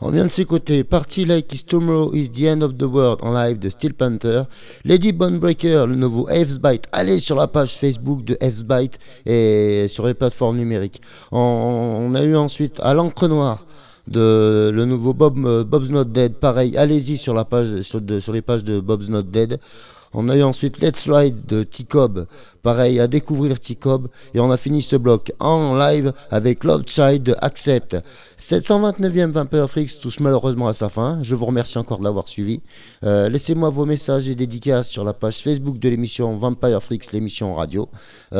B: On vient de s'écouter Party Like It's Tomorrow is the End of the World en live de Steel Panther, Lady Bonebreaker, le nouveau F-Byte. Allez sur la page Facebook de F-Byte et sur les plateformes numériques. On a eu ensuite À l'encre noire de le nouveau Bob's Not Dead. Pareil, allez-y sur la page sur les pages de Bob's Not Dead. On a eu ensuite Let's Ride de T-Cobb, pareil, à découvrir T-Cobb. Et on a fini ce bloc en live avec Love Child de Accept. 729e Vampire Freaks touche malheureusement à sa fin. Je vous remercie encore de l'avoir suivi. Laissez-moi vos messages et dédicaces sur la page Facebook de l'émission Vampire Freaks, l'émission radio.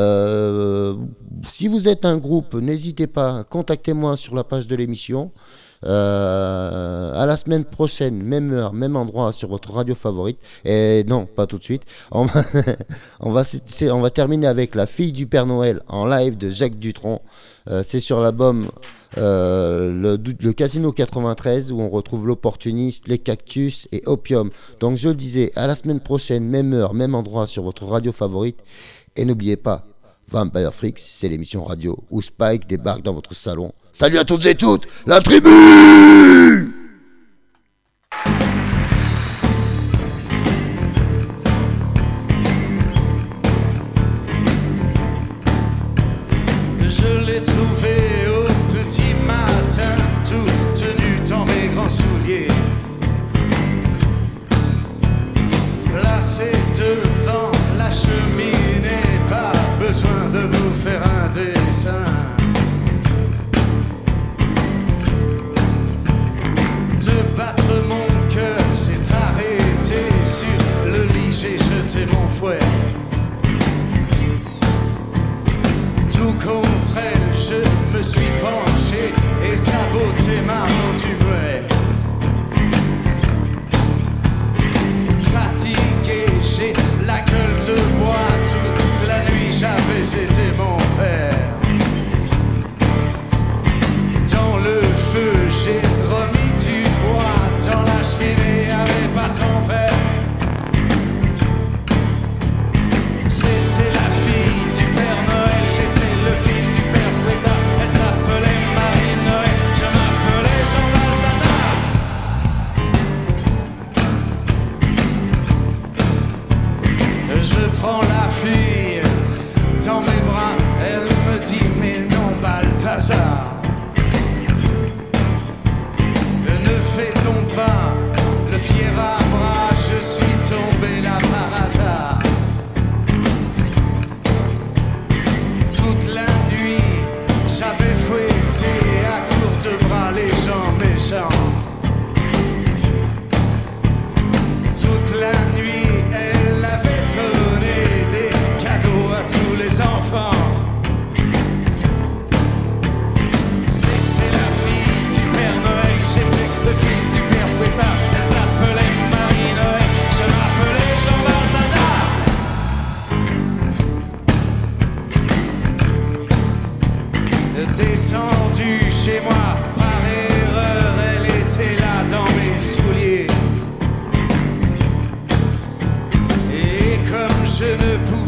B: Si vous êtes un groupe, n'hésitez pas, contactez-moi sur la page de l'émission. À la semaine prochaine, même heure, même endroit sur votre radio favorite. Et non, pas tout de suite. On va terminer avec La fille du Père Noël en live de Jacques Dutronc. C'est sur l'album le Casino 93 où on retrouve L'Opportuniste, Les Cactus et Opium. Donc je le disais, à la semaine prochaine, même heure, même endroit sur votre radio favorite. Et n'oubliez pas, Vampire Freaks, c'est l'émission radio où Spike débarque dans votre salon. Salut à toutes et toutes, la tribu!
M: Je l'ai trouvé au petit matin, tout tenu dans mes grands souliers, placé devant la cheminée, pas besoin de vous faire un dessin. De battre mon cœur s'est arrêté sur le lit, j'ai jeté mon fouet. Tout contre elle, je me suis penché et sa beauté m'a rendu muet. Fatigué, j'ai la gueule de bois, toute la nuit j'avais été mon père. Dans le feu, j'ai remis du bois, dans la cheminée avait pas son père. C'était la fille du Père Noël, j'étais le fils du Père Fouettard. Elle s'appelait Marie-Noël, je m'appelais Jean Balthazar. Je prends la fille dans mes bras, elle me dit mais non Balthazar. Ne fait-on pas le fier à bras, je suis tombé là par hasard. Toute la nuit, j'avais fouetté à tour de bras les gens méchants. Toute la nuit, elle avait donné des cadeaux à tous les enfants. C'était la fille du Père Noël, j'étais le fils du Père Fouettard. Elle s'appelait Marie-Noël, je m'appelais Jean Balthazar. Descendue chez moi par erreur, elle était là dans mes souliers. Et comme je ne pouvais